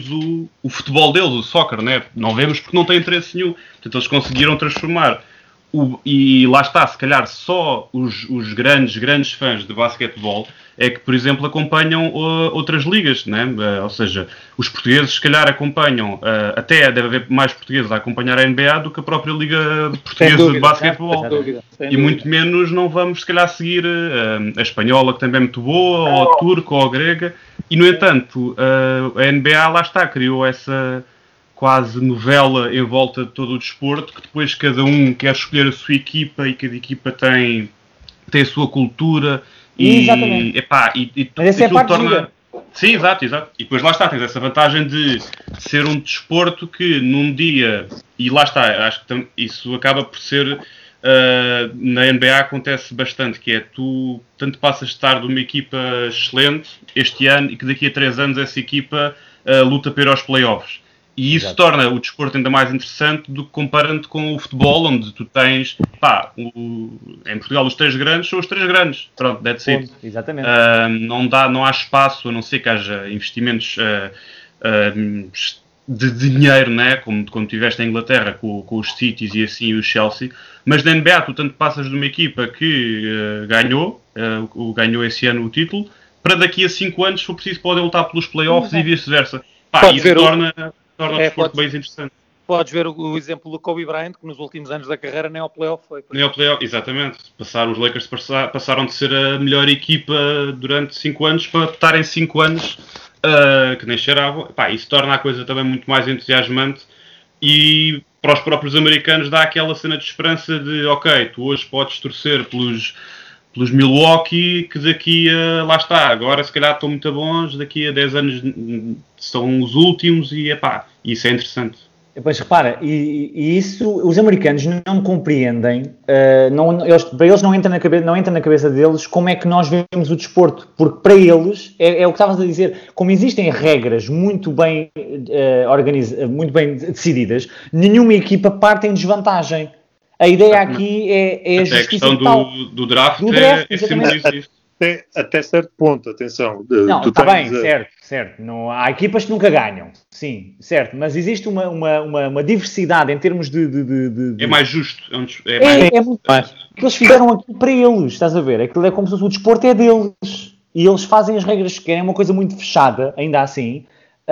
Speaker 4: o futebol deles, o soccer, né? Não vemos porque não tem interesse nenhum. Portanto, eles conseguiram transformar E lá está, se calhar só os grandes fãs de basquetebol é que, por exemplo, acompanham outras ligas, né? Ou seja, os portugueses se calhar acompanham, até deve haver mais portugueses a acompanhar a NBA do que a própria Liga Portuguesa de Basquetebol. E muito menos não vamos se calhar seguir a espanhola, que também é muito boa, ou a turca, ou a grega. E no entanto, a NBA lá está, criou essa quase novela em volta de todo o desporto, que depois cada um quer escolher a sua equipa e cada equipa tem a sua cultura
Speaker 6: Exatamente. Mas essa é a parte torna...
Speaker 4: Sim, exato. E depois lá está, tens essa vantagem de ser um desporto que num dia, e lá está, acho que isso acaba por ser, na NBA acontece bastante, que é tu tanto passas de estar de uma equipa excelente este ano e que daqui a 3 anos essa equipa luta para ir aos playoffs. E isso torna o desporto ainda mais interessante do que comparando com o futebol, onde tu tens, em Portugal os 3 grandes são os 3 grandes. Pronto, that's it.
Speaker 6: Exatamente.
Speaker 4: Não há espaço, a não ser que haja investimentos de dinheiro, né? como tiveste em Inglaterra com os Cities e assim os Chelsea. Mas na NBA tu tanto passas de uma equipa que ganhou esse ano o título, para daqui a 5 anos, se for preciso, podem lutar pelos playoffs e vice-versa. Isso torna o desporto bem interessante.
Speaker 3: Podes ver o exemplo do Kobe Bryant, que nos últimos anos da carreira nem ao playoff foi.
Speaker 4: Nem ao playoff, exatamente. Os Lakers passaram de ser a melhor equipa durante 5 anos para estarem 5 anos que nem cheiravam. Isso torna a coisa também muito mais entusiasmante e para os próprios americanos dá aquela cena de esperança de ok, tu hoje podes torcer pelos Milwaukee, que daqui a... lá está, agora se calhar estão muito bons, daqui a 10 anos são os últimos e isso é interessante.
Speaker 6: Pois repara, e isso os americanos não compreendem, para eles não entra na cabeça deles como é que nós vemos o desporto, porque para eles, é o que estavas a dizer, como existem regras muito bem muito bem decididas, nenhuma equipa parte em desvantagem. A ideia aqui é a justiça
Speaker 4: total. A questão do draft é sempre isso.
Speaker 2: Até certo ponto, atenção.
Speaker 6: Está bem, certo. Não, há equipas que nunca ganham, sim, certo. Mas existe uma diversidade em termos de...
Speaker 4: É mais justo.
Speaker 6: É muito mais. O que eles fizeram aqui para eles, estás a ver? Aquilo é como se o desporto é deles. E eles fazem as regras que querem, é uma coisa muito fechada, ainda assim.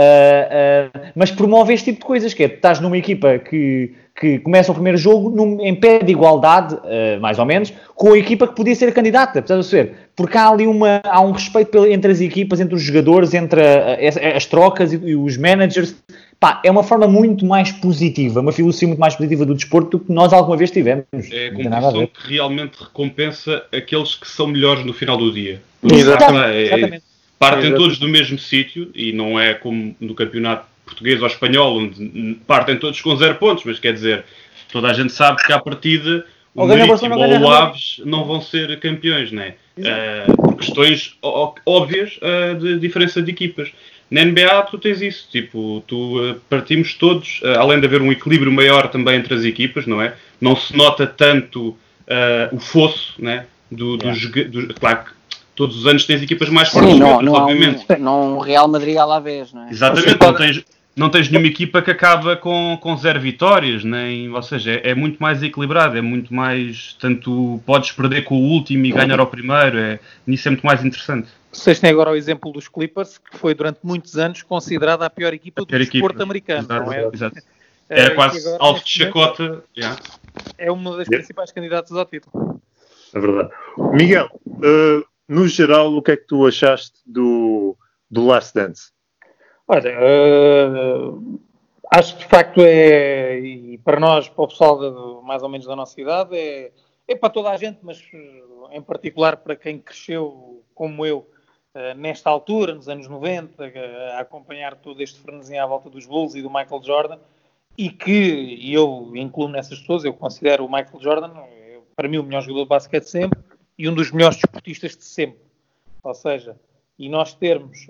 Speaker 6: Mas promove este tipo de coisas, que é, estás numa equipa que começa o primeiro jogo em pé de igualdade, mais ou menos, com a equipa que podia ser a candidata, estás a ver? Porque há ali há um respeito entre as equipas, entre os jogadores, entre as trocas e os managers. É uma forma muito mais positiva, uma filosofia muito mais positiva do desporto do que nós alguma vez tivemos.
Speaker 4: É a competição que realmente recompensa aqueles que são melhores no final do dia.
Speaker 6: Exatamente.
Speaker 4: Partem todos do mesmo sítio e não é como no campeonato português ou espanhol, onde partem todos com 0 pontos, mas quer dizer, toda a gente sabe que à partida o Marítimo ou o Aves não vão ser campeões, não é? Por questões óbvias de diferença de equipas. Na NBA tu tens isso, partimos todos, além de haver um equilíbrio maior também entre as equipas, não é? Não se nota tanto o fosso, né? Claro que todos os anos tens equipas mais fortes, obviamente.
Speaker 5: Não um Real Madrid à la vez, não é?
Speaker 4: Exatamente, não tens nenhuma equipa que acaba com 0 vitórias, ou seja, é muito mais equilibrado, é muito mais, tanto podes perder com o último e ganhar ao primeiro, nisso é muito mais interessante.
Speaker 3: Vocês têm agora o exemplo dos Clippers, que foi durante muitos anos considerada a pior equipa do desporto americano, não é?
Speaker 4: Exato. Era quase alvo de chacota.
Speaker 3: É uma das principais candidatas ao título.
Speaker 2: É verdade. Miguel, no geral, o que é que tu achaste do Last Dance?
Speaker 3: Olha, acho que de facto e para nós, para o pessoal mais ou menos da nossa idade, é para toda a gente, mas em particular para quem cresceu como eu, nesta altura, nos anos 90, a acompanhar todo este frenesim à volta dos Bulls e do Michael Jordan, e eu incluo nessas pessoas, eu considero o Michael Jordan, para mim, o melhor jogador de basquete de sempre e um dos melhores desportistas de sempre. Ou seja, e nós termos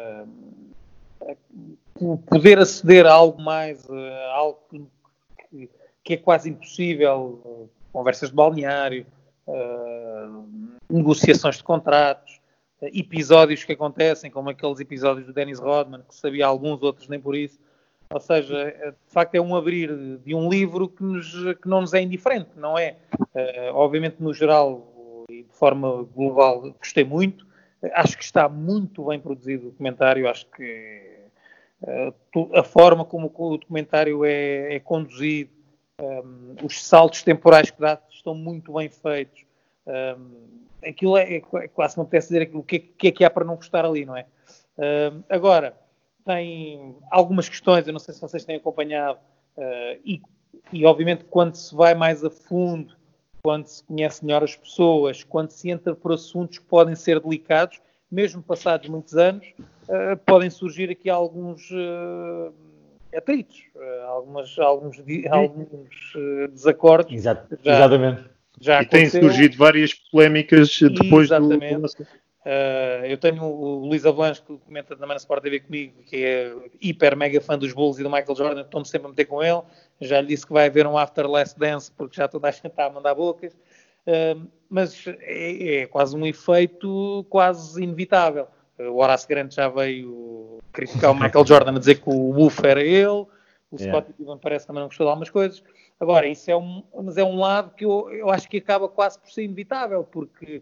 Speaker 3: poder aceder a algo mais, algo que é quase impossível, conversas de balneário, negociações de contratos, episódios que acontecem, como aqueles episódios do Dennis Rodman, que sabia alguns, outros nem por isso. Ou seja, de facto é um abrir de um livro que não nos é indiferente, não é? Obviamente, no geral e de forma global, gostei muito. Acho que está muito bem produzido o documentário. Acho que a forma como o documentário é conduzido, os saltos temporais que dá estão muito bem feitos. Aquilo quase me apetece dizer o que é que há para não gostar ali, não é? Agora, tem algumas questões, eu não sei se vocês têm acompanhado, e obviamente quando se vai mais a fundo, quando se conhece melhor as pessoas, quando se entra por assuntos que podem ser delicados, mesmo passados muitos anos, podem surgir aqui alguns atritos, alguns desacordos.
Speaker 6: Exatamente.
Speaker 3: Já
Speaker 2: e têm surgido várias polémicas depois
Speaker 3: Exatamente. Eu tenho o Luís Avalanche, que comenta também na Sport TV comigo, que é hiper mega fã dos Bulls e do Michael Jordan, estou-me sempre a meter com ele. Já lhe disse que vai haver um After Last Dance, porque já toda a gente está a mandar bocas. Mas é quase um efeito quase inevitável. O Horace Grant já veio criticar o Michael Jordan, a dizer que o Wolf era ele. O Scott Pippen parece também não gostou de algumas coisas. Agora, isso mas é um lado que eu acho que acaba quase por ser inevitável, porque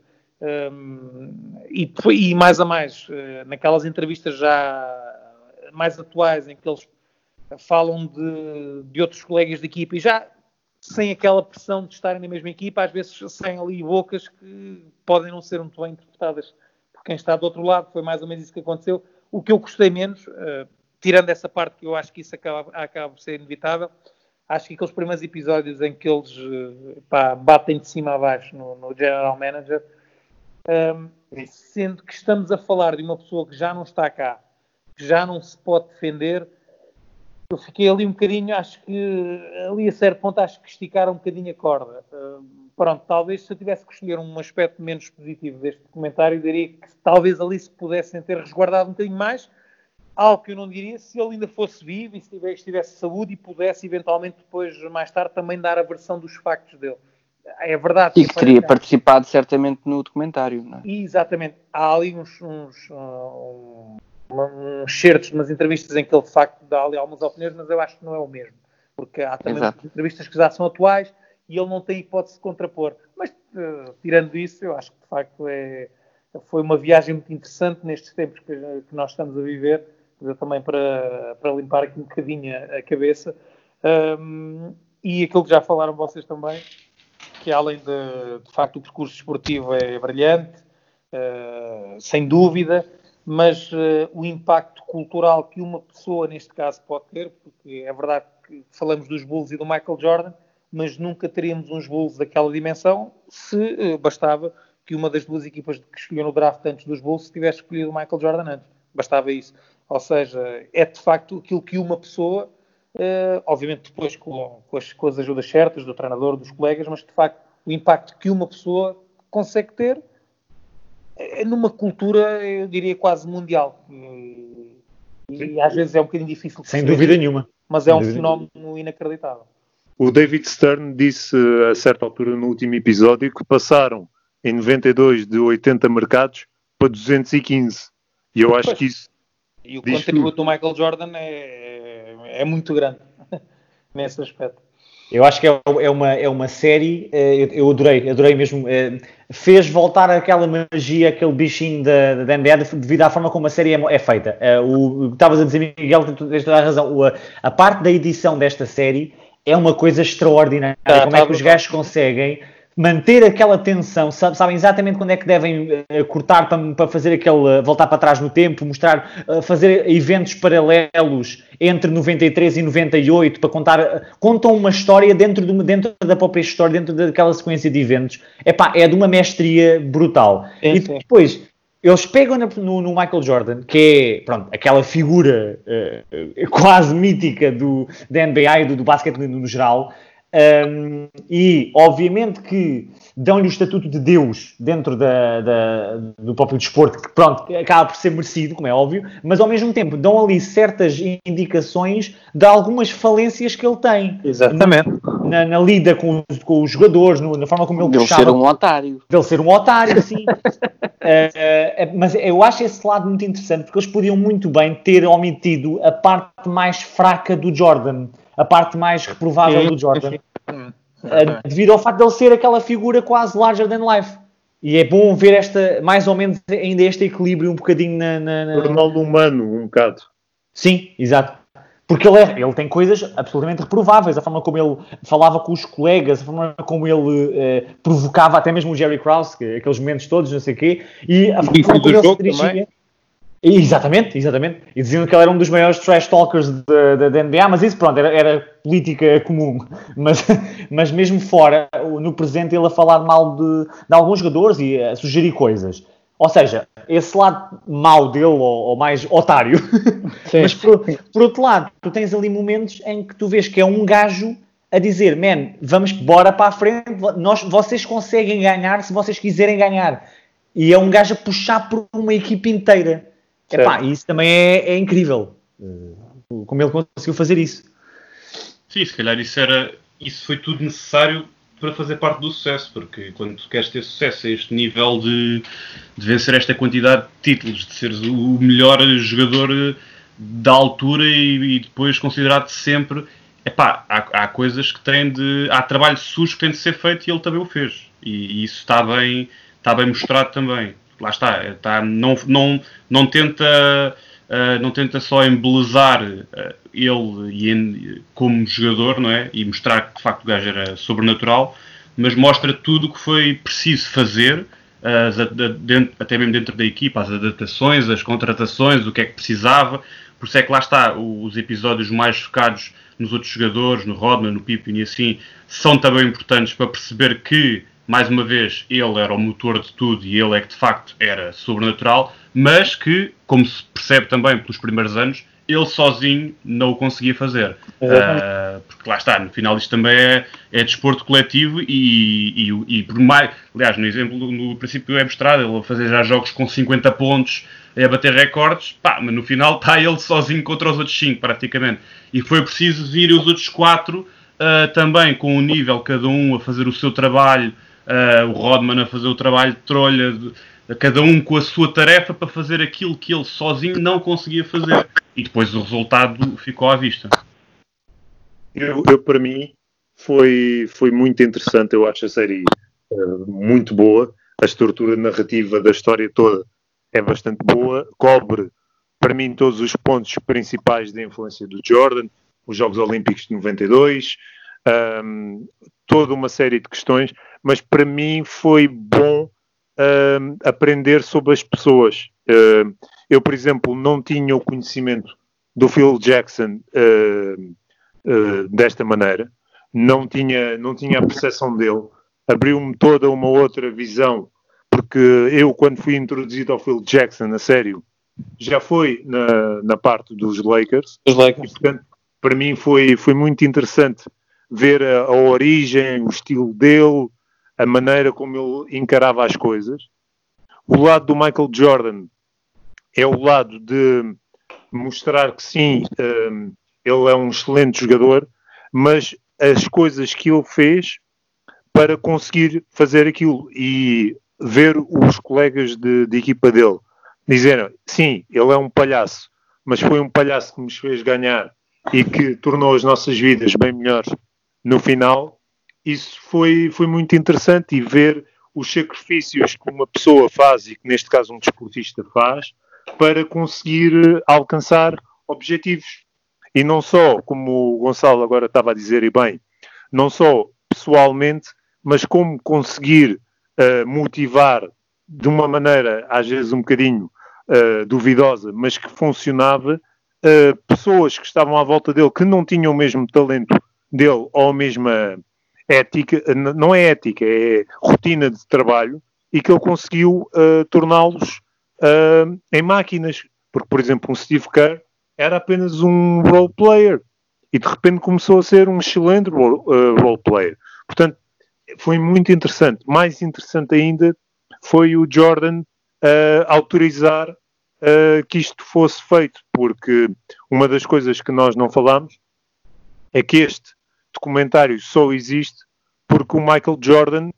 Speaker 3: e mais a mais, naquelas entrevistas já mais atuais em que eles falam de outros colegas de equipa e já sem aquela pressão de estarem na mesma equipa, às vezes sem ali bocas que podem não ser muito bem interpretadas por quem está do outro lado. Foi mais ou menos isso que aconteceu. O que eu gostei menos, tirando essa parte que eu acho que isso acaba por ser inevitável, acho que aqueles primeiros episódios em que eles batem de cima a baixo no General Manager, sendo que estamos a falar de uma pessoa que já não está cá, que já não se pode defender, eu fiquei ali um bocadinho, acho que ali a certo ponto acho que esticaram um bocadinho a corda. Pronto, talvez se eu tivesse que escolher um aspecto menos positivo deste documentário, diria que talvez ali se pudessem ter resguardado um bocadinho mais, algo que eu não diria se ele ainda fosse vivo e se tivesse saúde e pudesse eventualmente depois, mais tarde, também dar a versão dos factos dele. É verdade.
Speaker 5: E que teria participado certamente no documentário, não é?
Speaker 3: Exatamente. Há ali uns certos de umas entrevistas em que ele de facto dá ali algumas opiniões, mas eu acho que não é o mesmo. Porque há também entrevistas que já são atuais e ele não tem hipótese de contrapor. Mas, tirando isso, eu acho que de facto foi uma viagem muito interessante nestes tempos que nós estamos a viver, também para limpar aqui um bocadinho a cabeça. E aquilo que já falaram vocês também, que além de facto o percurso esportivo é brilhante, sem dúvida, mas o impacto cultural que uma pessoa neste caso pode ter, porque é verdade que falamos dos Bulls e do Michael Jordan, mas nunca teríamos uns Bulls daquela dimensão se bastava que uma das duas equipas que escolheu no draft antes dos Bulls tivesse escolhido o Michael Jordan antes. Bastava isso. Ou seja, é de facto aquilo que uma pessoa, obviamente depois com as ajudas certas do treinador, dos colegas, mas de facto o impacto que uma pessoa consegue ter numa cultura, eu diria, quase mundial. E às vezes é um bocadinho difícil de
Speaker 6: sem dúvida nenhuma.
Speaker 3: Mas é um fenómeno inacreditável.
Speaker 2: O David Stern disse a certa altura no último episódio que passaram em 92 de 80 mercados para 215. E eu acho que isso...
Speaker 3: E o contributo do Michael Jordan é muito grande nesse aspecto.
Speaker 6: Eu acho que é uma série, eu adorei mesmo, fez voltar aquela magia, aquele bichinho da NBA devido à forma como a série é feita. Estavas a dizer, Miguel, tens toda a razão, a parte da edição desta série é uma coisa extraordinária. Como é que os gajos conseguem manter aquela tensão, sabem exatamente quando é que devem cortar para fazer voltar para trás no tempo, fazer eventos paralelos entre 93 e 98 para contam uma história dentro da própria história, dentro daquela sequência de eventos. É de uma mestria brutal.
Speaker 3: Sim,
Speaker 6: e depois eles pegam no Michael Jordan, que é, pronto, aquela figura quase mítica da NBA e do basquete no geral, e obviamente que dão-lhe o estatuto de Deus dentro do próprio desporto, que pronto, acaba por ser merecido, como é óbvio, mas ao mesmo tempo dão ali certas indicações de algumas falências que ele tem.
Speaker 3: Exatamente.
Speaker 6: Na lida com os jogadores, na forma como ele
Speaker 5: puxava. Dele ser um otário.
Speaker 6: Dele ser um otário, sim. Mas eu acho esse lado muito interessante, porque eles podiam muito bem ter omitido a parte mais fraca do Jordan, a parte mais reprovável do Jordan, devido ao facto de ele ser aquela figura quase larger than life. E é bom ver mais ou menos ainda este equilíbrio um bocadinho
Speaker 2: Torná-lo humano, um bocado.
Speaker 6: Sim, exato. Porque ele tem coisas absolutamente reprováveis. A forma como ele falava com os colegas, a forma como ele provocava até mesmo o Jerry Krause, aqueles momentos todos, não sei o quê. E a forma como ele se dirigia. Exatamente. E dizendo que ele era um dos maiores trash talkers da NBA, mas isso, pronto, era política comum. Mas mesmo fora, no presente, ele a falar mal de alguns jogadores e a sugerir coisas. Ou seja, esse lado mau dele, ou mais otário. Mas por outro lado, tu tens ali momentos em que tu vês que é um gajo a dizer, man, vamos embora para a frente, vocês conseguem ganhar se vocês quiserem ganhar. E é um gajo a puxar por uma equipa inteira. Epá, isso também é incrível. Como ele conseguiu fazer isso.
Speaker 4: Sim, se calhar isso foi tudo necessário para fazer parte do sucesso, porque quando tu queres ter sucesso a este nível de vencer esta quantidade de títulos, de seres o melhor jogador da altura e depois considerado sempre, há coisas que há trabalho sujo que tem de ser feito e ele também o fez. E isso está bem mostrado também. Lá está, não tenta só embelezar ele como jogador, não é? E mostrar que de facto o gajo era sobrenatural, mas mostra tudo o que foi preciso fazer, até mesmo dentro da equipa, as adaptações, as contratações, o que é que precisava. Por isso é que lá está, os episódios mais focados nos outros jogadores, no Rodman, no Pippen e assim, são também importantes para perceber que, mais uma vez, ele era o motor de tudo e ele é que de facto era sobrenatural, mas que, como se percebe também pelos primeiros anos, ele sozinho não o conseguia fazer. Porque lá está, no final isto também é desporto coletivo e por mais... Aliás, no exemplo, no princípio é mostrado, ele a fazer já jogos com 50 pontos, a bater recordes, mas no final está ele sozinho contra os outros 5, praticamente. E foi preciso vir os outros 4 também com um nível, cada um a fazer o seu trabalho, o Rodman a fazer o trabalho de trolha, cada um com a sua tarefa para fazer aquilo que ele sozinho não conseguia fazer. E depois o resultado ficou à vista.
Speaker 2: Eu para mim, foi muito interessante. Eu acho a série muito boa. A estrutura narrativa da história toda é bastante boa. Cobre, para mim, todos os pontos principais da influência do Jordan. Os Jogos Olímpicos de 92. Toda uma série de questões. Mas para mim foi bom aprender sobre as pessoas. Eu, por exemplo, não tinha o conhecimento do Phil Jackson desta maneira, não tinha a percepção dele, abriu-me toda uma outra visão, porque eu, quando fui introduzido ao Phil Jackson, a sério, já foi na parte dos Lakers. E, portanto, para mim foi muito interessante ver a origem, o estilo dele, a maneira como ele encarava as coisas. O lado do Michael Jordan é o lado de mostrar que sim, ele é um excelente jogador, mas as coisas que ele fez para conseguir fazer aquilo e ver os colegas de equipa dele dizerem, sim, ele é um palhaço, mas foi um palhaço que nos fez ganhar e que tornou as nossas vidas bem melhores no final. Isso foi muito interessante, e ver os sacrifícios que uma pessoa faz, e que neste caso um desportista faz, para conseguir alcançar objetivos. E não só, como o Gonçalo agora estava a dizer, e bem, não só pessoalmente, mas como conseguir motivar de uma maneira, às vezes um bocadinho duvidosa, mas que funcionava, pessoas que estavam à volta dele, que não tinham o mesmo talento dele, ou a mesma ética, não é ética, é rotina de trabalho, e que ele conseguiu torná-los em máquinas. Porque, por exemplo, um Steve Kerr era apenas um role player e de repente começou a ser um excelente role player. Portanto, foi muito interessante. Mais interessante ainda foi o Jordan autorizar que isto fosse feito, porque uma das coisas que nós não falámos é que este documentário só existe porque o Michael Jordan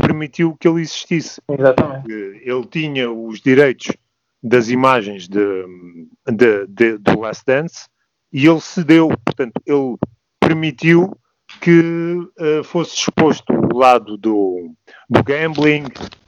Speaker 2: permitiu que ele existisse.
Speaker 3: Exatamente.
Speaker 2: Ele tinha os direitos das imagens do Last Dance e ele cedeu, portanto, ele permitiu que fosse exposto o lado do gambling,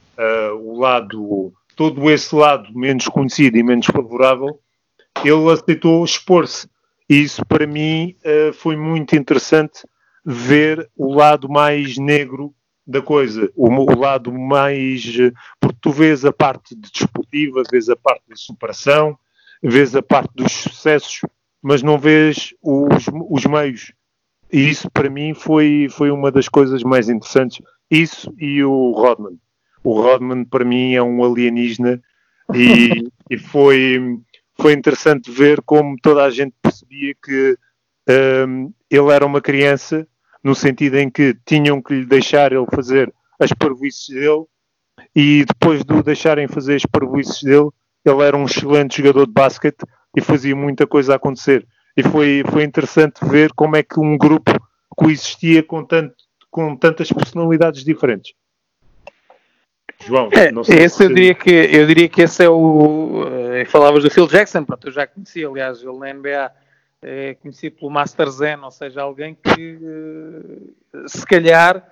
Speaker 2: todo esse lado menos conhecido e menos favorável, ele aceitou expor-se. E isso, para mim, foi muito interessante ver o lado mais negro da coisa, o lado mais... Porque tu vês a parte desportiva, vês a parte da superação, vês a parte dos sucessos, mas não vês os meios. E isso, para mim, foi uma das coisas mais interessantes. Isso e o Rodman. O Rodman, para mim, é um alienígena e foi interessante ver como toda a gente percebia que ele era uma criança, no sentido em que tinham que lhe deixar ele fazer as parvoíces dele, e depois de o deixarem fazer as parvoíces dele, ele era um excelente jogador de basquete e fazia muita coisa acontecer. E foi interessante ver como é que um grupo coexistia com tantas personalidades diferentes. João, não sei
Speaker 3: esse eu diria que esse é o... falavas do Phil Jackson, pronto, eu já conheci, aliás, ele na NBA é conhecido pelo Master Zen, ou seja, alguém que se calhar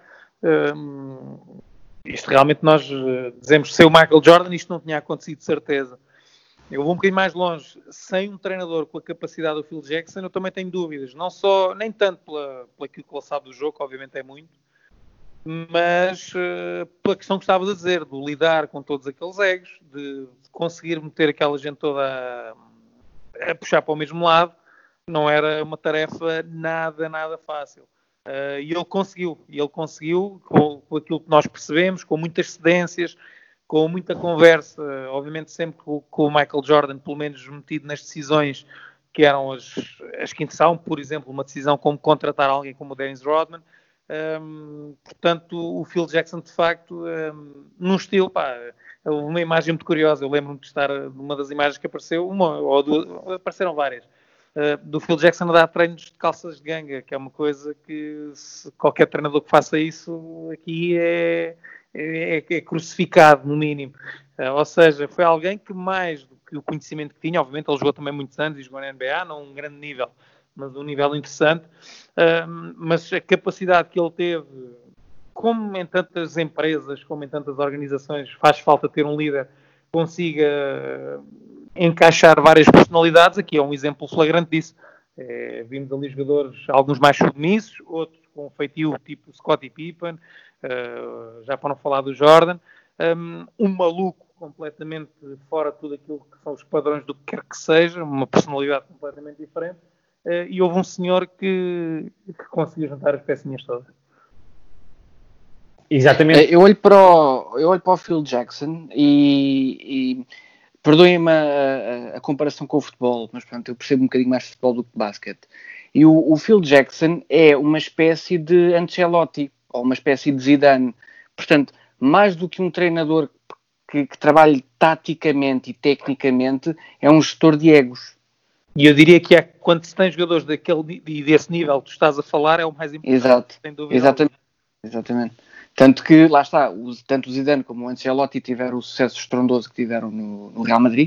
Speaker 3: isto realmente nós dizemos ser o Michael Jordan, isto não tinha acontecido de certeza. Eu vou um bocadinho mais longe. Sem um treinador com a capacidade do Phil Jackson, eu também tenho dúvidas. Não só, nem tanto pelaquilo que ele sabe do jogo, que obviamente é muito, mas pela questão que estavas a dizer, de lidar com todos aqueles egos, de conseguir meter aquela gente toda a puxar para o mesmo lado, não era uma tarefa nada fácil. E ele conseguiu com aquilo que nós percebemos, com muitas cedências, com muita conversa, obviamente sempre com o Michael Jordan, pelo menos metido nas decisões que eram as que interessavam, por exemplo, uma decisão como contratar alguém como o Dennis Rodman. Portanto, o Phil Jackson, de facto, num estilo, uma imagem muito curiosa. Eu lembro-me de estar numa das imagens que apareceu, apareceram várias, do Phil Jackson a dar treinos de calças de ganga, que é uma coisa que qualquer treinador que faça isso aqui é crucificado, no mínimo. Ou seja, foi alguém que, mais do que o conhecimento que tinha, obviamente ele jogou também muitos anos e jogou na NBA, não um grande nível, mas um nível interessante, mas a capacidade que ele teve, como em tantas empresas, como em tantas organizações, faz falta ter um líder que consiga encaixar várias personalidades. Aqui é um exemplo flagrante disso. Vimos ali jogadores, alguns mais submissos, outros com feitio tipo Scottie Pippen, já para não falar do Jordan, um maluco completamente fora de tudo aquilo que são os padrões do que quer que seja, uma personalidade completamente diferente, e houve um senhor que conseguiu juntar as pecinhas todas.
Speaker 6: Exatamente.
Speaker 5: Eu olho para o Phil Jackson e perdoem-me a comparação com o futebol, mas pronto, eu percebo um bocadinho mais de futebol do que de basquete. E o Phil Jackson é uma espécie de Ancelotti, ou uma espécie de Zidane. Portanto, mais do que um treinador que trabalhe taticamente e tecnicamente, é um gestor de egos.
Speaker 3: E eu diria que quando se tem jogadores desse nível que tu estás a falar, é o mais importante.
Speaker 5: Exato.
Speaker 3: Sem dúvida.
Speaker 5: Exatamente. Tanto que, lá está, tanto o Zidane como o Ancelotti tiveram o sucesso estrondoso que tiveram no Real Madrid,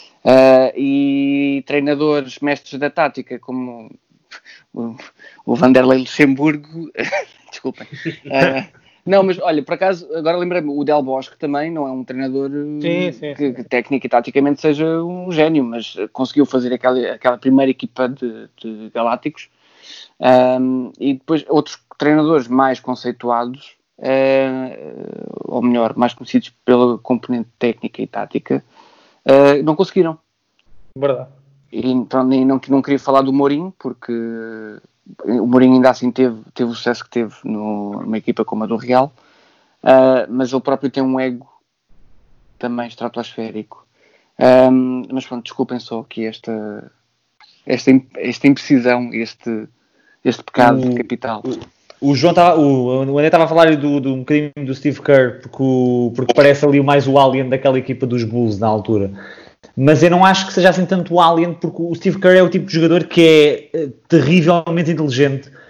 Speaker 5: e treinadores mestres da tática como o Vanderlei Luxemburgo, desculpem. Não, mas olha, por acaso, agora lembrei-me, o Del Bosque também não é um treinador que técnica e taticamente seja um gênio, mas conseguiu fazer aquela primeira equipa de Galácticos, e depois outros treinadores mais conceituados, ou melhor, mais conhecidos pela componente técnica e tática, não conseguiram.
Speaker 3: Verdade.
Speaker 5: E não queria falar do Mourinho, porque o Mourinho ainda assim teve o sucesso que teve numa equipa como a do Real, mas ele próprio tem um ego também estratosférico. Mas pronto, desculpem só aqui esta imprecisão, este pecado capital.
Speaker 6: O André estava a falar um bocadinho do Steve Kerr, porque parece ali mais o alien daquela equipa dos Bulls na altura. Mas eu não acho que seja assim tanto o alien, porque o Steve Kerr é o tipo de jogador que é terrivelmente inteligente,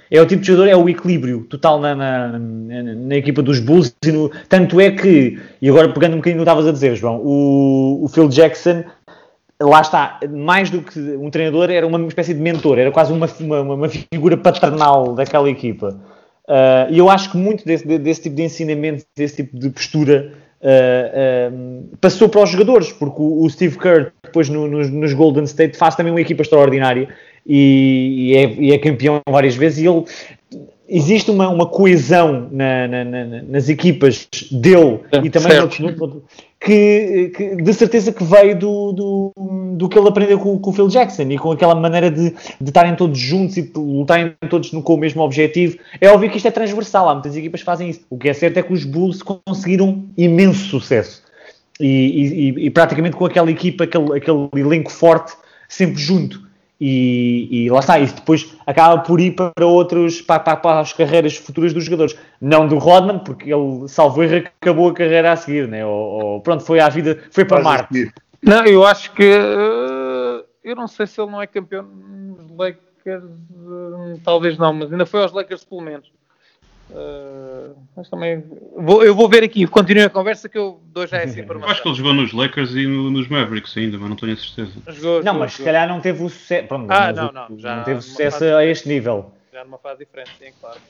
Speaker 6: é o tipo de jogador, é o equilíbrio total na equipa dos Bulls. Tanto é que, e agora pegando um bocadinho no que estavas a dizer, João, o Phil Jackson, lá está, mais do que um treinador, era uma espécie de mentor, era quase uma figura paternal daquela equipa. E eu acho que muito desse tipo de ensinamento, desse tipo de postura, passou para os jogadores, porque o Steve Kerr, depois nos Golden State, faz também uma equipa extraordinária e é campeão várias vezes. E existe uma coesão nas equipas dele e também que de certeza que veio do que ele aprendeu com o Phil Jackson e com aquela maneira de estarem todos juntos e de lutarem todos com o mesmo objetivo. É óbvio que isto é transversal, há muitas equipas que fazem isso. O que é certo é que os Bulls conseguiram imenso sucesso e praticamente com aquela equipa, aquele elenco forte sempre junto. E lá está, isso depois acaba por ir para outros, para as carreiras futuras dos jogadores. Não do Rodman, porque ele, salvo erro, acabou a carreira a seguir, né? Ou pronto, foi à vida, foi para Marte.
Speaker 3: Não, eu acho que eu não sei se ele não é campeão nos Lakers, talvez não, mas ainda foi aos Lakers pelo menos. Mas também eu vou ver aqui, continue a conversa que eu dou já essa informação.
Speaker 4: Eu acho que ele jogou nos Lakers e nos Mavericks ainda, mas não tenho a certeza.
Speaker 6: Mas se calhar não teve o sucesso. Pronto, não teve sucesso a este nível.
Speaker 3: Já numa fase diferente, sim, claro.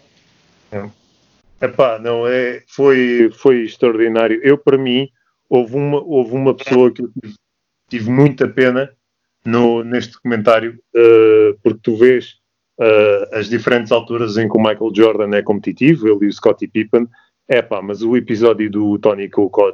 Speaker 2: Foi extraordinário. Eu, para mim, houve uma pessoa que eu tive muita pena neste documentário, porque tu vês as diferentes alturas em que o Michael Jordan é competitivo, ele e o Scottie Pippen, mas o episódio do Tony Kukoc,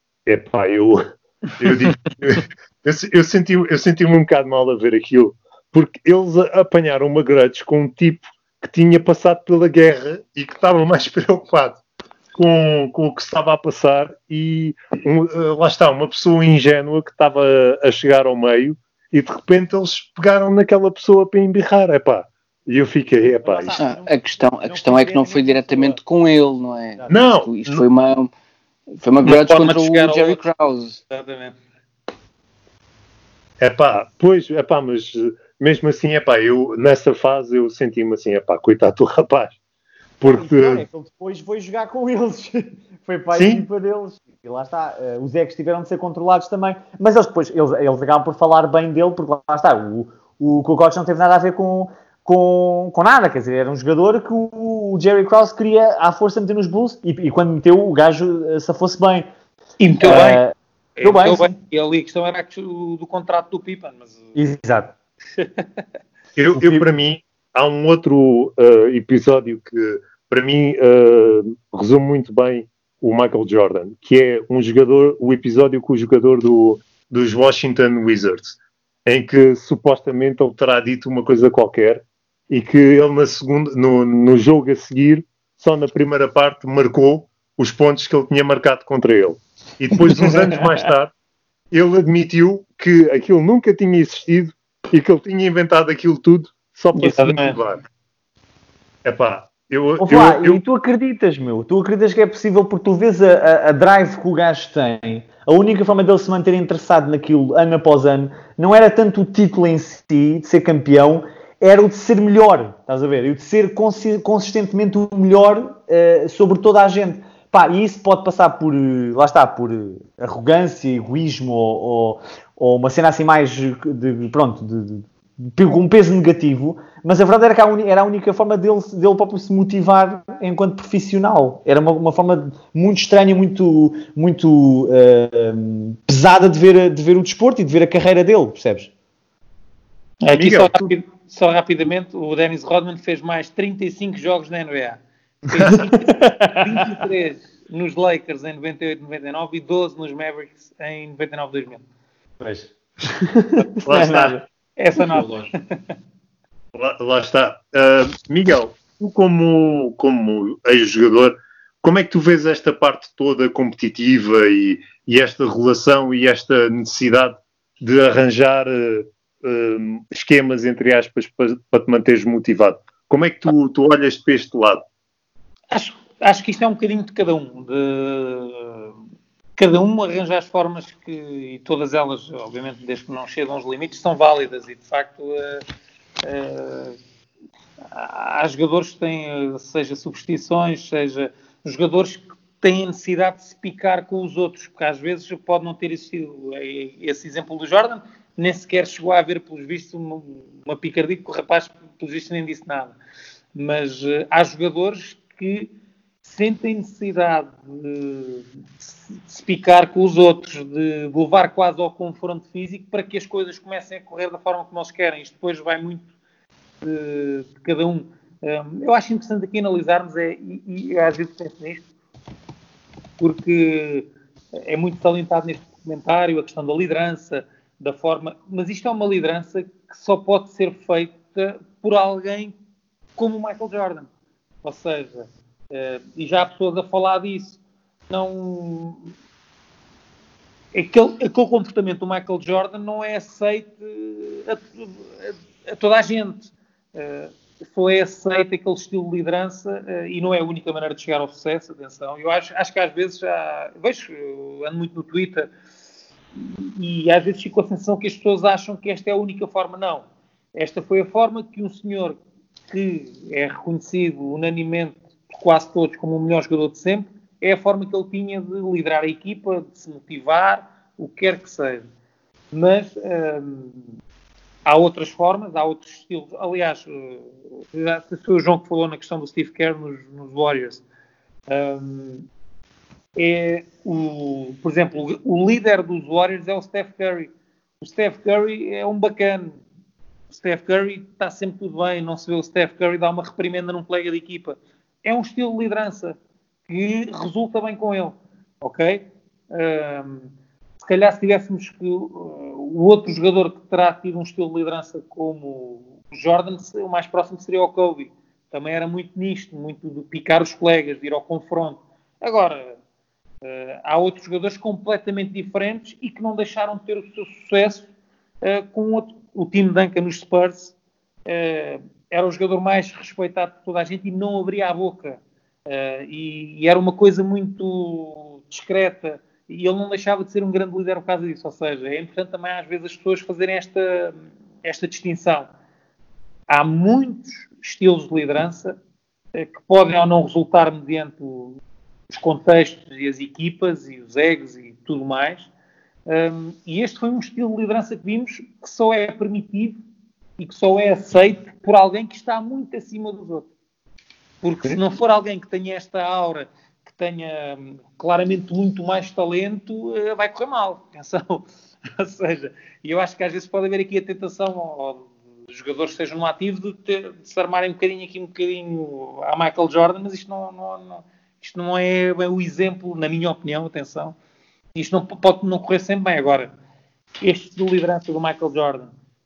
Speaker 2: eu senti-me um bocado mal a ver aquilo, porque eles apanharam uma grudge com um tipo que tinha passado pela guerra e que estava mais preocupado com o que estava a passar e lá está, uma pessoa ingênua que estava a chegar ao meio e de repente eles pegaram naquela pessoa para embirrar, e eu fiquei, isto...
Speaker 5: A questão é que não foi diretamente com ele, não é?
Speaker 2: Não!
Speaker 5: Isto foi uma grudge contra o Jerry Krause.
Speaker 3: Exatamente.
Speaker 2: Mas mesmo assim, eu nessa fase eu senti-me assim, coitado do rapaz. Porque...
Speaker 6: Ele depois foi jogar com eles. Foi para a equipa deles. E lá está, os egos tiveram de ser controlados também. Mas eles acabam por falar bem dele, porque lá está, o Kukoc não teve nada a ver com nada, quer dizer, era um jogador que o Jerry Krause queria à força meter nos Bulls e quando meteu o gajo se fosse bem.
Speaker 3: E meteu bem.
Speaker 6: Meteu bem.
Speaker 3: E ali a questão era do contrato do Pippen. Mas...
Speaker 6: Exato.
Speaker 2: eu para mim, há um outro episódio que para mim resume muito bem o Michael Jordan, que é o episódio com o jogador dos Washington Wizards, em que supostamente ele terá dito uma coisa qualquer e que ele no jogo a seguir, só na primeira parte, marcou os pontos que ele tinha marcado contra ele. E depois, uns anos mais tarde, ele admitiu que aquilo nunca tinha existido e que ele tinha inventado aquilo tudo só para se motivar.
Speaker 6: E tu acreditas, tu acreditas que é possível porque tu vês a drive que o gajo tem, a única forma dele se manter interessado naquilo ano após ano não era tanto o título em si, de ser campeão, era o de ser melhor, estás a ver? E o de ser consistentemente o melhor sobre toda a gente. E isso pode passar por arrogância, egoísmo ou uma cena assim mais com um peso negativo, mas a verdade era que era a única forma dele próprio se motivar enquanto profissional. Era uma forma muito estranha, muito pesada de ver o desporto e de ver a carreira dele, percebes?
Speaker 3: Aqui só rapidamente, o Dennis Rodman fez mais 35 jogos na NBA. Fez 23 nos Lakers em 98-99 e 12 nos Mavericks em 99-2000.
Speaker 6: Pois.
Speaker 2: Lá está.
Speaker 3: Essa nota.
Speaker 2: Lá está. Miguel, tu como ex-jogador, como é que tu vês esta parte toda competitiva e esta relação e esta necessidade de arranjar esquemas, entre aspas, para te manteres motivado? Como é que tu olhas para este lado?
Speaker 3: Acho que isto é um bocadinho de cada um. Cada um arranja as formas e todas elas, obviamente, desde que não chegam aos limites, são válidas e, de facto, há jogadores que têm, seja superstições, seja jogadores que têm a necessidade de se picar com os outros, porque às vezes pode não ter existido esse exemplo do Jordan, nem sequer chegou a haver, pelos vistos, uma picardia, que o rapaz, pelos vistos, nem disse nada. Mas há jogadores que sentem necessidade de se picar com os outros, de levar quase ao confronto físico para que as coisas comecem a correr da forma como eles querem. Isto depois vai muito de cada um. Eu acho interessante aqui analisarmos, e às vezes penso nisto, porque é muito salientado neste documentário a questão da liderança, da forma... Mas isto é uma liderança que só pode ser feita por alguém como o Michael Jordan. Ou seja, e já há pessoas a falar disso, não... Aquele comportamento do Michael Jordan não é aceito a toda a gente. Só é aceito aquele estilo de liderança e não é a única maneira de chegar ao sucesso, atenção. Eu acho que às vezes eu ando muito no Twitter e às vezes fico com a sensação que as pessoas acham que esta é a única forma. Não. Esta foi a forma que um senhor que é reconhecido unanimemente por quase todos como o melhor jogador de sempre, é a forma que ele tinha de liderar a equipa, de se motivar, o que quer que seja. Mas há outras formas, há outros estilos. Aliás, foi o João que falou na questão do Steve Kerr nos Warriors. Por exemplo, o líder dos Warriors é o Steph Curry. O Steph Curry é um bacana. O Steph Curry está sempre tudo bem, não se vê o Steph Curry dar uma reprimenda num colega de equipa. É um estilo de liderança que resulta bem com ele, ok? Se calhar se tivéssemos que o outro jogador que terá tido um estilo de liderança como o Jordan, o mais próximo seria o Kobe. Também era muito nisto, muito de picar os colegas, de ir ao confronto. Agora, há outros jogadores completamente diferentes e que não deixaram de ter o seu sucesso com o Tim Duncan nos Spurs. Era o jogador mais respeitado por toda a gente e não abria a boca. E era uma coisa muito discreta e ele não deixava de ser um grande líder por causa disso. Ou seja, é importante também às vezes as pessoas fazerem esta distinção. Há muitos estilos de liderança que podem ou não resultar mediante os contextos e as equipas e os egos e tudo mais. E este foi um estilo de liderança que vimos que só é permitido e que só é aceito por alguém que está muito acima dos outros. Porque se não for alguém que tenha esta aura, que tenha claramente muito mais talento, vai correr mal. Atenção. Ou seja, e eu acho que às vezes pode haver aqui a tentação dos jogadores que estejam no ativo de se armarem um bocadinho a Michael Jordan, mas isto não é o exemplo, na minha opinião, atenção. Isto não pode não correr sempre bem. Agora, este de liderança do Michael Jordan,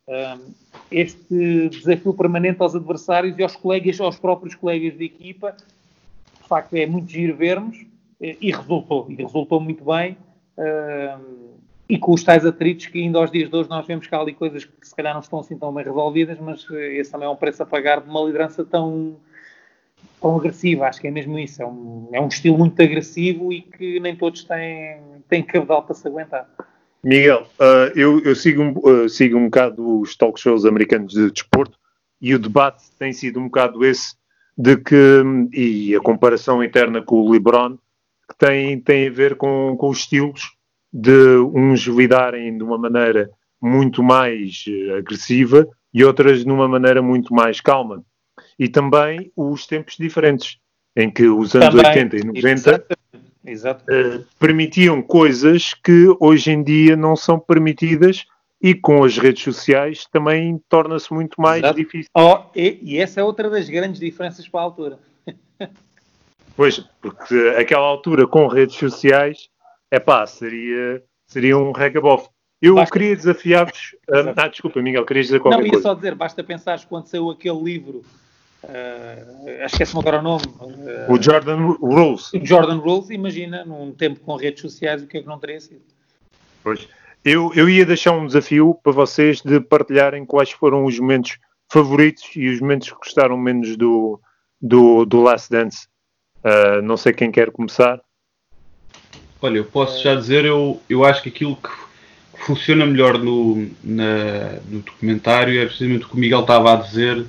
Speaker 3: este desafio permanente aos adversários e aos próprios colegas de equipa, de facto é muito giro vermos e resultou muito bem e com os tais atritos que ainda aos dias de hoje nós vemos que há ali coisas que se calhar não estão assim tão bem resolvidas, mas esse também é um preço a pagar de uma liderança tão agressiva. Acho que é mesmo isso, é um estilo muito agressivo e que nem todos têm cabedal para se aguentar.
Speaker 2: Miguel, eu sigo um bocado os talk shows americanos de desporto e o debate tem sido um bocado esse de que, e a comparação interna com o LeBron, que tem a ver com os estilos de uns lidarem de uma maneira muito mais agressiva e outras de uma maneira muito mais calma. E também os tempos diferentes, em que os anos 80 e 90...
Speaker 3: Exato.
Speaker 2: Permitiam coisas que hoje em dia não são permitidas e com as redes sociais também torna-se muito mais difícil.
Speaker 3: E essa é outra das grandes diferenças para a altura.
Speaker 2: Pois, porque aquela altura com redes sociais, seria um regabof. Eu queria desafiar-vos... desculpa, Miguel, querias dizer qualquer coisa?
Speaker 3: Não, ia só dizer, basta pensar quando saiu aquele livro... esquece-me agora o nome.
Speaker 2: O Jordan Rules.
Speaker 3: O Jordan Rules, imagina, num tempo com redes sociais, o que é que não teria sido?
Speaker 2: Pois. Eu ia deixar um desafio para vocês de partilharem quais foram os momentos favoritos e os momentos que gostaram menos do Last Dance. Não sei quem quer começar.
Speaker 4: Olha, eu posso já dizer, eu acho que aquilo que funciona melhor no documentário é precisamente o que o Miguel estava a dizer,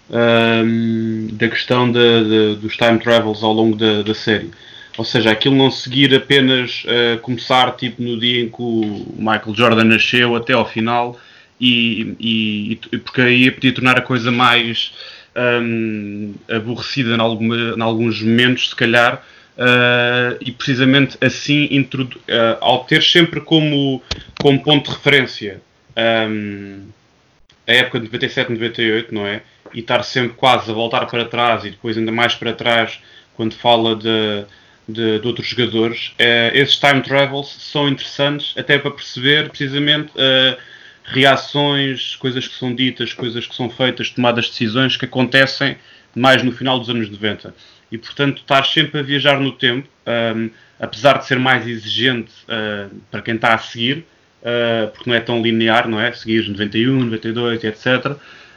Speaker 4: da questão dos time travels ao longo da série. Ou seja, aquilo não seguir apenas começar tipo no dia em que o Michael Jordan nasceu até ao final, e porque aí podia tornar a coisa mais aborrecida em alguns momentos, se calhar, e precisamente assim ao ter sempre como ponto de referência a época de 97, 98, não é? E estar sempre quase a voltar para trás e depois ainda mais para trás quando fala de outros jogadores, esses time travels são interessantes até para perceber precisamente reações, coisas que são ditas, coisas que são feitas, tomadas de decisões que acontecem mais no final dos anos 90. E portanto estar sempre a viajar no tempo, apesar de ser mais exigente para quem está a seguir, porque não é tão linear, não é? Seguir 91, 92 e etc.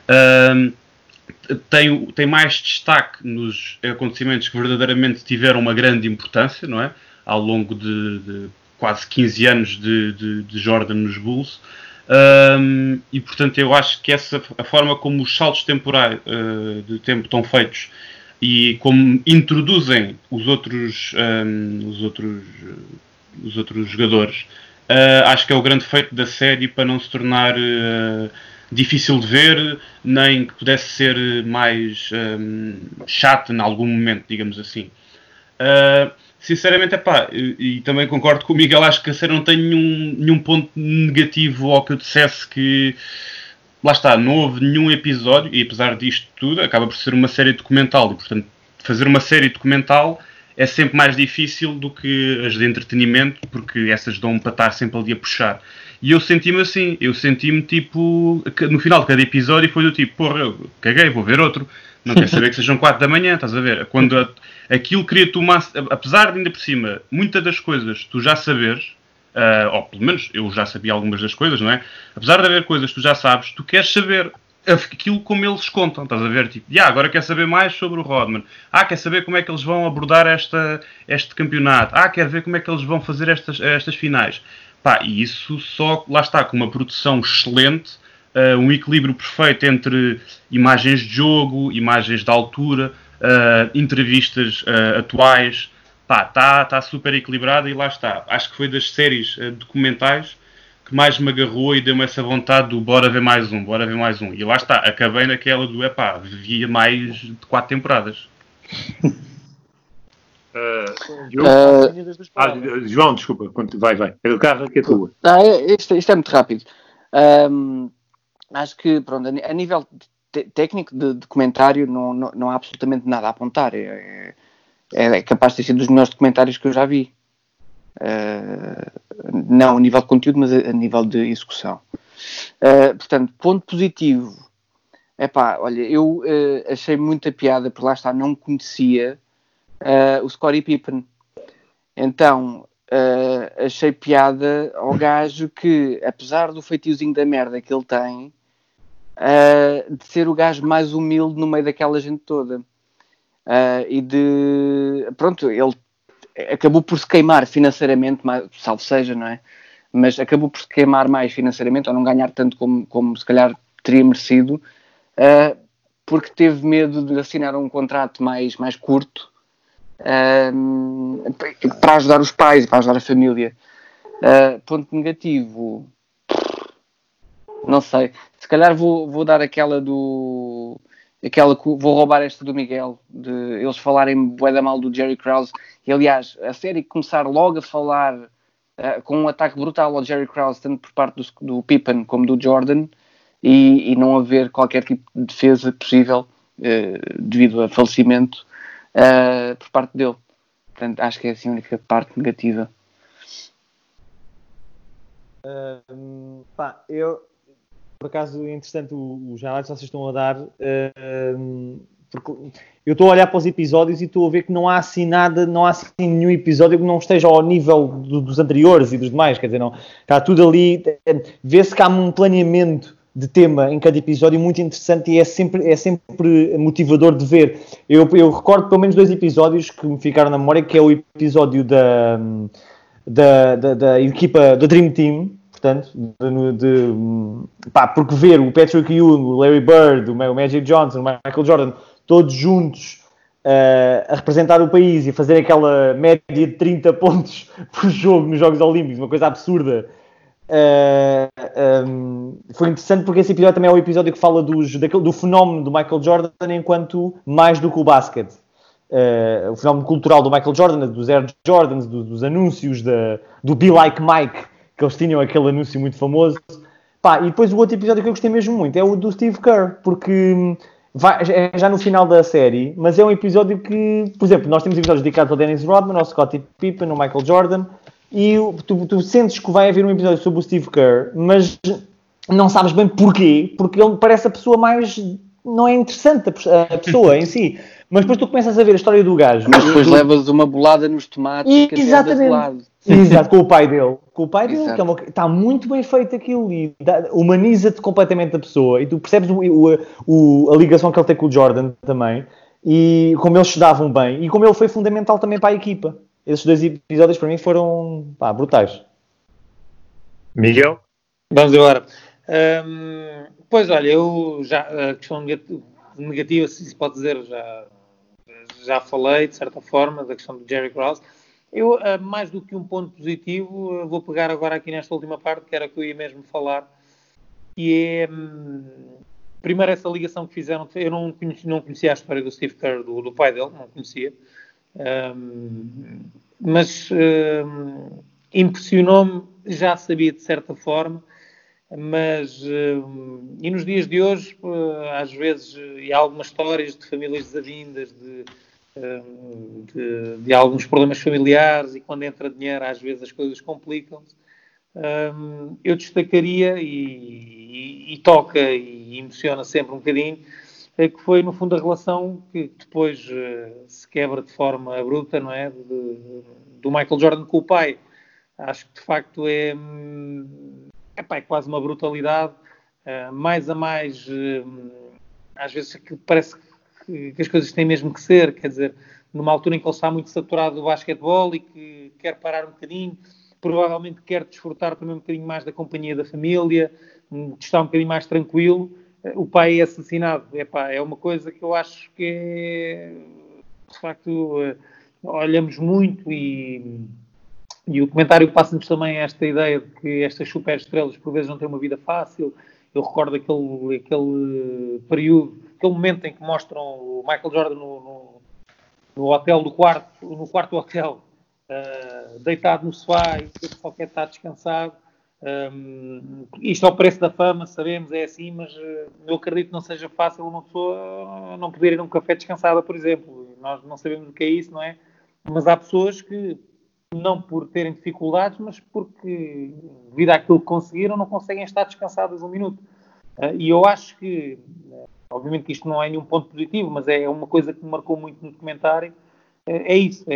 Speaker 4: Tem mais destaque nos acontecimentos que verdadeiramente tiveram uma grande importância, não é? Ao longo de quase 15 anos de Jordan nos Bulls. E portanto eu acho que a forma como os saltos temporais de tempo estão feitos e como introduzem os outros jogadores, acho que é o grande feito da série para não se tornar difícil de ver, nem que pudesse ser mais chato em algum momento, digamos assim. Sinceramente, e também concordo com o Miguel, acho que a série não tem nenhum ponto negativo ao que eu dissesse que, lá está, não houve nenhum episódio, e apesar disto tudo, acaba por ser uma série documental, e portanto, fazer uma série documental é sempre mais difícil do que as de entretenimento, porque essas dão para estar sempre ali a puxar. E eu senti-me assim, tipo, no final de cada episódio foi do tipo, porra, eu caguei, vou ver outro, não quero saber que sejam 4 da manhã, estás a ver? Quando aquilo cria-te apesar de ainda por cima, muitas das coisas tu já saberes, ou pelo menos eu já sabia algumas das coisas, não é? Apesar de haver coisas que tu já sabes, tu queres saber aquilo como eles contam, estás a ver? Tipo, agora quer saber mais sobre o Rodman. Quer saber como é que eles vão abordar este campeonato. Quer ver como é que eles vão fazer estas finais. E isso só, lá está, com uma produção excelente, um equilíbrio perfeito entre imagens de jogo, imagens de altura, entrevistas atuais. Está super equilibrado e lá está. Acho que foi das séries documentais que mais me agarrou e deu-me essa vontade do bora ver mais um. E lá está, acabei naquela do via mais de 4 temporadas.
Speaker 2: João, desculpa, vai. O carro que é tua.
Speaker 5: Isto é muito rápido. Acho que, pronto, a nível técnico de documentário não há absolutamente nada a apontar. É capaz de ter sido dos melhores documentários que eu já vi. Não a nível de conteúdo, mas a nível de execução. Portanto, ponto positivo. Olha, eu achei muita piada, por lá está, não conhecia o Scottie Pippen. Então, achei piada ao gajo que, apesar do feitiozinho da merda que ele tem, de ser o gajo mais humilde no meio daquela gente toda. Pronto, ele acabou por se queimar financeiramente, salvo seja, não é? Mas acabou por se queimar mais financeiramente, ou não ganhar tanto como se calhar teria merecido, porque teve medo de assinar um contrato mais curto, para ajudar os pais e para ajudar a família. Ponto negativo, não sei, se calhar vou dar vou roubar esta do Miguel, de eles falarem bué da mal do Jerry Krause, e aliás, a série começar logo a falar com um ataque brutal ao Jerry Krause, tanto por parte do Pippen como do Jordan, e não haver qualquer tipo de defesa possível devido a falecimento por parte dele. Portanto, acho que é assim a única parte negativa.
Speaker 6: Eu, por acaso, interessante os highlights que vocês estão a dar, porque eu estou a olhar para os episódios e estou a ver que não há assim nada, não há assim nenhum episódio que não esteja ao nível dos anteriores e dos demais, quer dizer, não, está tudo ali, vê-se que há um planeamento de tema em cada episódio muito interessante e é sempre motivador de ver. Eu recordo pelo menos 2 episódios que me ficaram na memória, que é o episódio da equipa da Dream Team, portanto, porque ver o Patrick Ewing, o Larry Bird, o Magic Johnson, o Michael Jordan, todos juntos a representar o país e fazer aquela média de 30 pontos por jogo nos Jogos Olímpicos, uma coisa absurda. Foi interessante porque esse episódio também é o episódio que fala do fenómeno do Michael Jordan enquanto mais do que o basquete. O fenómeno cultural do Michael Jordan, dos Air Jordans, dos anúncios, do Be Like Mike, que eles tinham aquele anúncio muito famoso. E depois o outro episódio que eu gostei mesmo muito é o do Steve Kerr, porque é já no final da série, mas é um episódio que, por exemplo, nós temos episódios dedicados ao Dennis Rodman, ao Scottie Pippen, ao Michael Jordan, e tu sentes que vai haver um episódio sobre o Steve Kerr, mas não sabes bem porquê, porque ele parece a pessoa mais... Não é interessante a pessoa em si, mas depois tu começas a ver a história do gajo.
Speaker 5: Mas depois levas uma bolada nos tomates que até anda de lado.
Speaker 6: Exato, com o pai dele. Que está muito bem feito aquilo e humaniza-te completamente a pessoa e tu percebes a ligação que ele tem com o Jordan também e como eles se davam bem e como ele foi fundamental também para a equipa. Esses 2 episódios para mim foram brutais.
Speaker 2: Miguel?
Speaker 3: Vamos embora. Pois olha, eu já a questão negativa, se se pode dizer, já falei de certa forma da questão do Jerry Krause. Eu, mais do que um ponto positivo, vou pegar agora aqui nesta última parte, que era que eu ia mesmo falar, e é primeiro essa ligação que fizeram. Eu não conhecia a história do Steve Kerr, do pai dele, não conhecia, mas impressionou-me, já sabia de certa forma, mas e nos dias de hoje às vezes há algumas histórias de famílias desavindas, de alguns problemas familiares, e quando entra dinheiro às vezes as coisas complicam-se. Eu destacaria e toca e emociona sempre um bocadinho, que foi no fundo a relação que depois se quebra de forma bruta, não é? Do Michael Jordan com o pai. Acho que de facto é quase uma brutalidade, mais a mais, às vezes que parece que as coisas têm mesmo que ser, quer dizer, numa altura em que ele está muito saturado do basquetebol e que quer parar um bocadinho, provavelmente quer desfrutar também um bocadinho mais da companhia da família, de estar um bocadinho mais tranquilo, o pai é assassinado. É uma coisa que eu acho que é, de facto, olhamos muito e o documentário passa-nos também esta ideia de que estas superestrelas por vezes não têm uma vida fácil. Eu recordo aquele período, aquele momento em que mostram o Michael Jordan no hotel no quarto hotel, deitado no sofá e só quer estar descansado. Isto ao preço da fama, sabemos, é assim, mas eu acredito que não seja fácil uma pessoa não poder ir a um café descansada, por exemplo. Nós não sabemos o que é isso, não é? Mas há pessoas que, não por terem dificuldades, mas porque, devido àquilo que conseguiram, não conseguem estar descansadas um minuto. E eu acho que, obviamente que isto não é nenhum ponto positivo, mas é uma coisa que me marcou muito no documentário, é isso,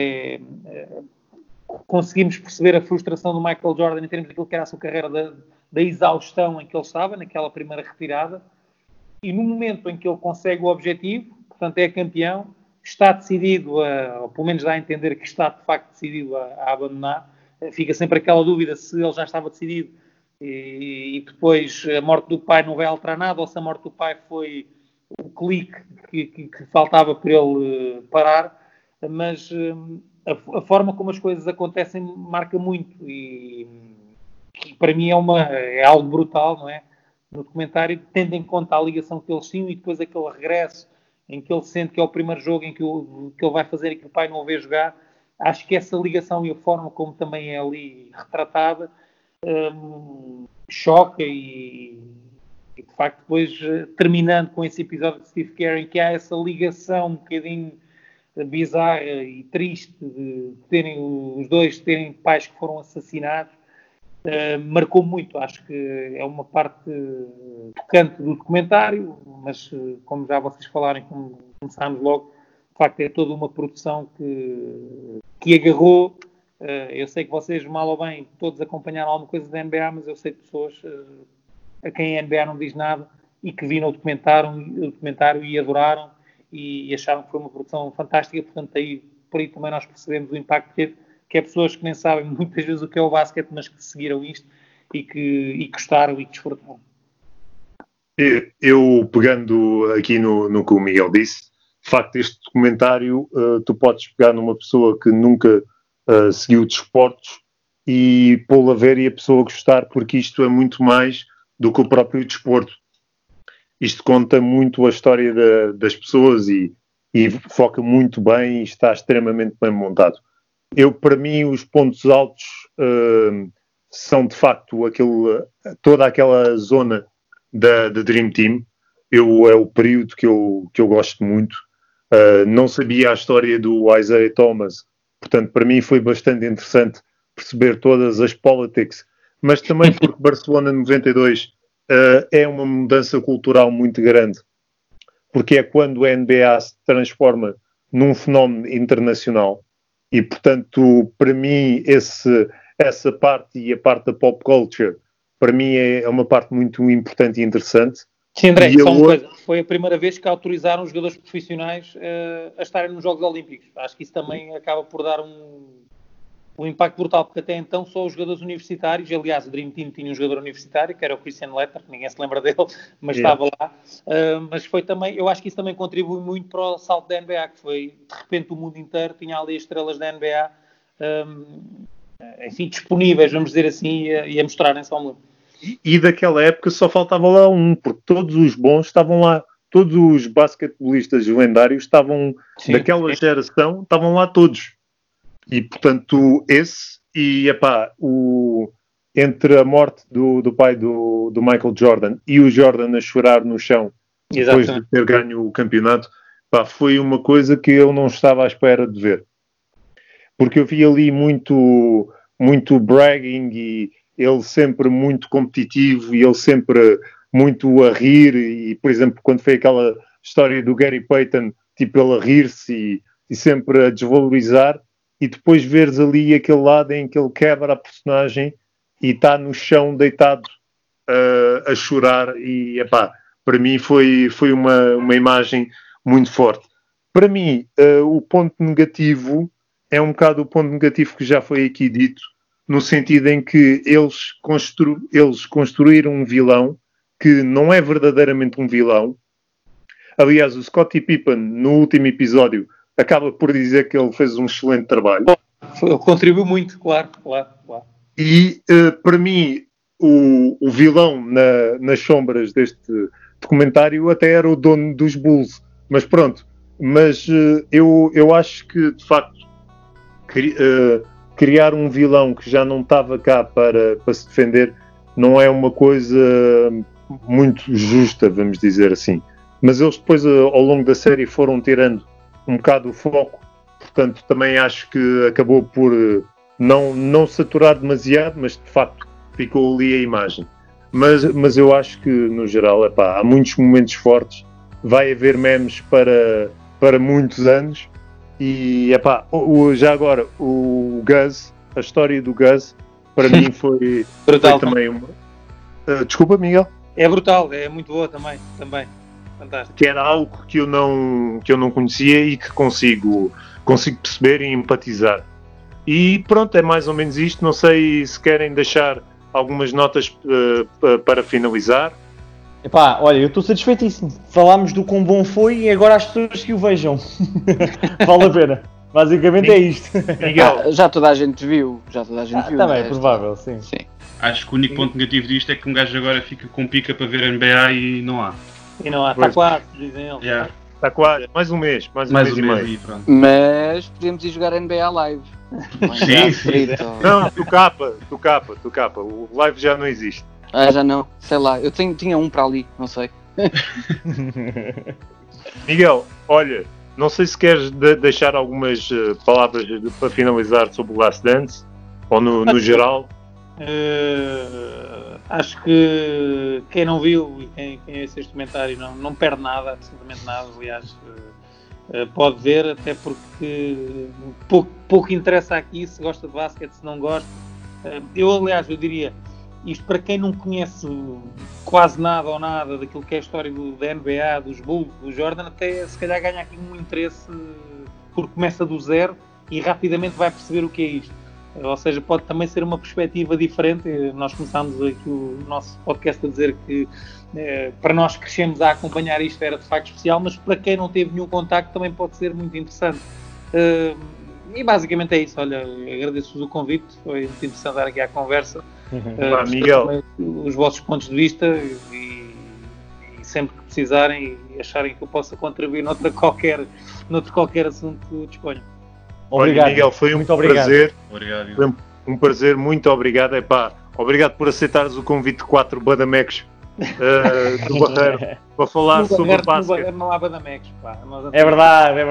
Speaker 3: conseguimos perceber a frustração do Michael Jordan em termos daquilo que era a sua carreira, da exaustão em que ele estava, naquela primeira retirada, e no momento em que ele consegue o objetivo, portanto é campeão, está decidido, ou pelo menos dá a entender que está de facto decidido a abandonar. Fica sempre aquela dúvida se ele já estava decidido e depois a morte do pai não vai alterar nada, ou se a morte do pai foi o clique que faltava para ele parar. Mas a forma como as coisas acontecem marca muito e para mim é algo brutal, não é? No documentário, tendo em conta a ligação que eles tinham e depois aquele regresso em que ele sente que é o primeiro jogo em que ele vai fazer e que o pai não o vê jogar. Acho que essa ligação e a forma como também é ali retratada choca e de facto depois terminando com esse episódio de Steve Kerr em que há essa ligação um bocadinho bizarra e triste de terem os dois terem pais que foram assassinados, marcou muito. Acho que é uma parte tocante do documentário, mas como já vocês falarem, como começámos logo, de facto é toda uma produção que agarrou. Eu sei que vocês, mal ou bem, todos acompanharam alguma coisa da NBA, mas eu sei de pessoas a quem a NBA não diz nada e que viram o documentário e adoraram e acharam que foi uma produção fantástica. Portanto, por aí também nós percebemos o impacto que teve, que é pessoas que nem sabem muitas vezes o que é o basquete, mas que seguiram isto e que gostaram e que desfrutaram.
Speaker 2: Eu pegando aqui no que o Miguel disse, de facto este documentário tu podes pegar numa pessoa que nunca seguiu desportos e pô-la a ver e a pessoa gostar, porque isto é muito mais do que o próprio desporto. Isto conta muito a história das pessoas e foca muito bem e está extremamente bem montado. Para mim, os pontos altos são de facto toda aquela zona da Dream Team. É o período que eu gosto muito. Não sabia a história do Isaiah Thomas, portanto, para mim foi bastante interessante perceber todas as politics, mas também porque Barcelona 92 é uma mudança cultural muito grande, porque é quando a NBA se transforma num fenómeno internacional e, portanto, para mim, essa parte e a parte da pop culture, para mim é uma parte muito importante e interessante.
Speaker 3: Sim, André, só uma coisa. Foi a primeira vez que autorizaram os jogadores profissionais a estarem nos Jogos Olímpicos. Acho que isso também acaba por dar um impacto brutal, porque até então só os jogadores universitários, aliás, o Dream Team tinha um jogador universitário, que era o Christian Letter, que ninguém se lembra dele, mas estava lá. Mas foi também, eu acho que isso também contribui muito para o salto da NBA, que foi, de repente, o mundo inteiro tinha ali estrelas da NBA, enfim, disponíveis, vamos dizer assim, e a mostrarem-se ao mundo.
Speaker 2: E daquela época só faltava lá um, porque todos os bons estavam lá. Todos os basquetebolistas lendários estavam, daquela geração, estavam lá todos. E, portanto, entre a morte do pai do Michael Jordan e o Jordan a chorar no chão, depois de ter ganho o campeonato, foi uma coisa que eu não estava à espera de ver. Porque eu vi ali muito bragging e ele sempre muito competitivo e ele sempre muito a rir. E, por exemplo, quando foi aquela história do Gary Payton, tipo ele a rir-se e sempre a desvalorizar, e depois veres ali aquele lado em que ele quebra a personagem e está no chão deitado a chorar e, para mim foi uma imagem muito forte. Para mim, o ponto negativo é um bocado o ponto negativo que já foi aqui dito, no sentido em que eles construíram um vilão que não é verdadeiramente um vilão. Aliás, o Scottie Pippen, no último episódio, acaba por dizer que ele fez um excelente trabalho.
Speaker 3: Ele contribuiu muito, claro.
Speaker 2: E, para mim, o vilão nas sombras deste documentário até era o dono dos Bulls. Mas pronto. Mas eu acho que, de facto, criar um vilão que já não estava cá para se defender não é uma coisa muito justa, vamos dizer assim. Mas eles depois, ao longo da série, foram tirando um bocado o foco, portanto também acho que acabou por não saturar demasiado, mas de facto ficou ali a imagem. Mas eu acho que no geral há muitos momentos fortes, vai haver memes para muitos anos e já agora o Gus, a história do Gus para mim foi também uma... Desculpa, Miguel?
Speaker 3: É brutal, é muito boa também. Fantástico.
Speaker 2: Que era algo que eu não conhecia e que consigo perceber e empatizar. E pronto, é mais ou menos isto. Não sei se querem deixar algumas notas para finalizar.
Speaker 6: Olha, eu estou satisfeitíssimo. Falámos do quão bom foi e agora as pessoas que o vejam. Vale a pena. Basicamente é isto.
Speaker 2: Miguel.
Speaker 5: Já toda a gente viu.
Speaker 6: Também é provável, sim.
Speaker 4: Acho que o único ponto negativo disto é que um gajo agora fica com pica para ver a NBA e não há.
Speaker 3: Está quase, dizem eles.
Speaker 2: Está quase, mais um mês e meio.
Speaker 4: E pronto.
Speaker 5: Mas podemos ir jogar NBA Live.
Speaker 4: Sim.
Speaker 2: Não, tu capa. O live já não existe.
Speaker 5: Já não, sei lá. Eu tinha um para ali, não sei.
Speaker 2: Miguel, olha, não sei se queres deixar algumas palavras para finalizar sobre o Last Dance, ou no geral.
Speaker 3: Acho que quem não viu e quem é este comentário não perde nada, absolutamente nada. Aliás, pode ver, até porque pouco interessa aqui se gosta de basquete, se não gosta. Eu diria, isto para quem não conhece quase nada ou nada daquilo que é a história da NBA, dos Bulls, do Jordan, até se calhar ganha aqui um interesse porque começa do zero e rapidamente vai perceber o que é isto. Ou seja, pode também ser uma perspectiva diferente. Nós começámos aqui o nosso podcast a dizer que para nós que crescemos a acompanhar isto era de facto especial, mas para quem não teve nenhum contacto também pode ser muito interessante. E basicamente é isso. Olha, agradeço-vos o convite, foi muito interessante dar aqui à conversa.
Speaker 2: Miguel,
Speaker 3: os vossos pontos de vista e sempre que precisarem e acharem que eu possa contribuir noutro qualquer assunto, disponho.
Speaker 6: Obrigado.
Speaker 2: Olha, Miguel, foi
Speaker 6: muito
Speaker 2: um prazer.
Speaker 4: Obrigado.
Speaker 2: Foi um prazer, muito obrigado. Obrigado por aceitares o convite de 4 Badamecos do Barreiro para falar sobre o basquete.
Speaker 3: No Barreiro não há Badamecos, pá.
Speaker 6: É verdade.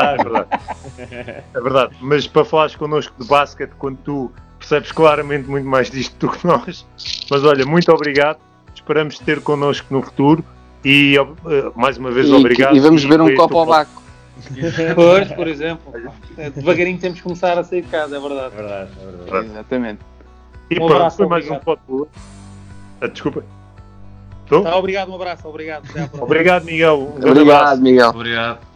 Speaker 2: É verdade. Mas para falares connosco de basquete, quando tu percebes claramente muito mais disto do que nós. Mas olha, muito obrigado. Esperamos ter connosco no futuro. E mais uma vez, obrigado.
Speaker 5: E vamos beber um copo ao Baco.
Speaker 3: Pois, por exemplo. Devagarinho temos que começar a sair de casa, é verdade.
Speaker 6: É verdade.
Speaker 5: Exatamente.
Speaker 2: E
Speaker 3: Um
Speaker 2: pronto,
Speaker 3: abraço,
Speaker 2: foi mais
Speaker 3: obrigado.
Speaker 2: um Podbola. Desculpa. Estou?
Speaker 3: Tá, obrigado, um abraço, obrigado. Até à próxima.
Speaker 2: Obrigado, Miguel. Um grande
Speaker 5: Obrigado,
Speaker 2: abraço.
Speaker 5: Miguel.
Speaker 4: Obrigado.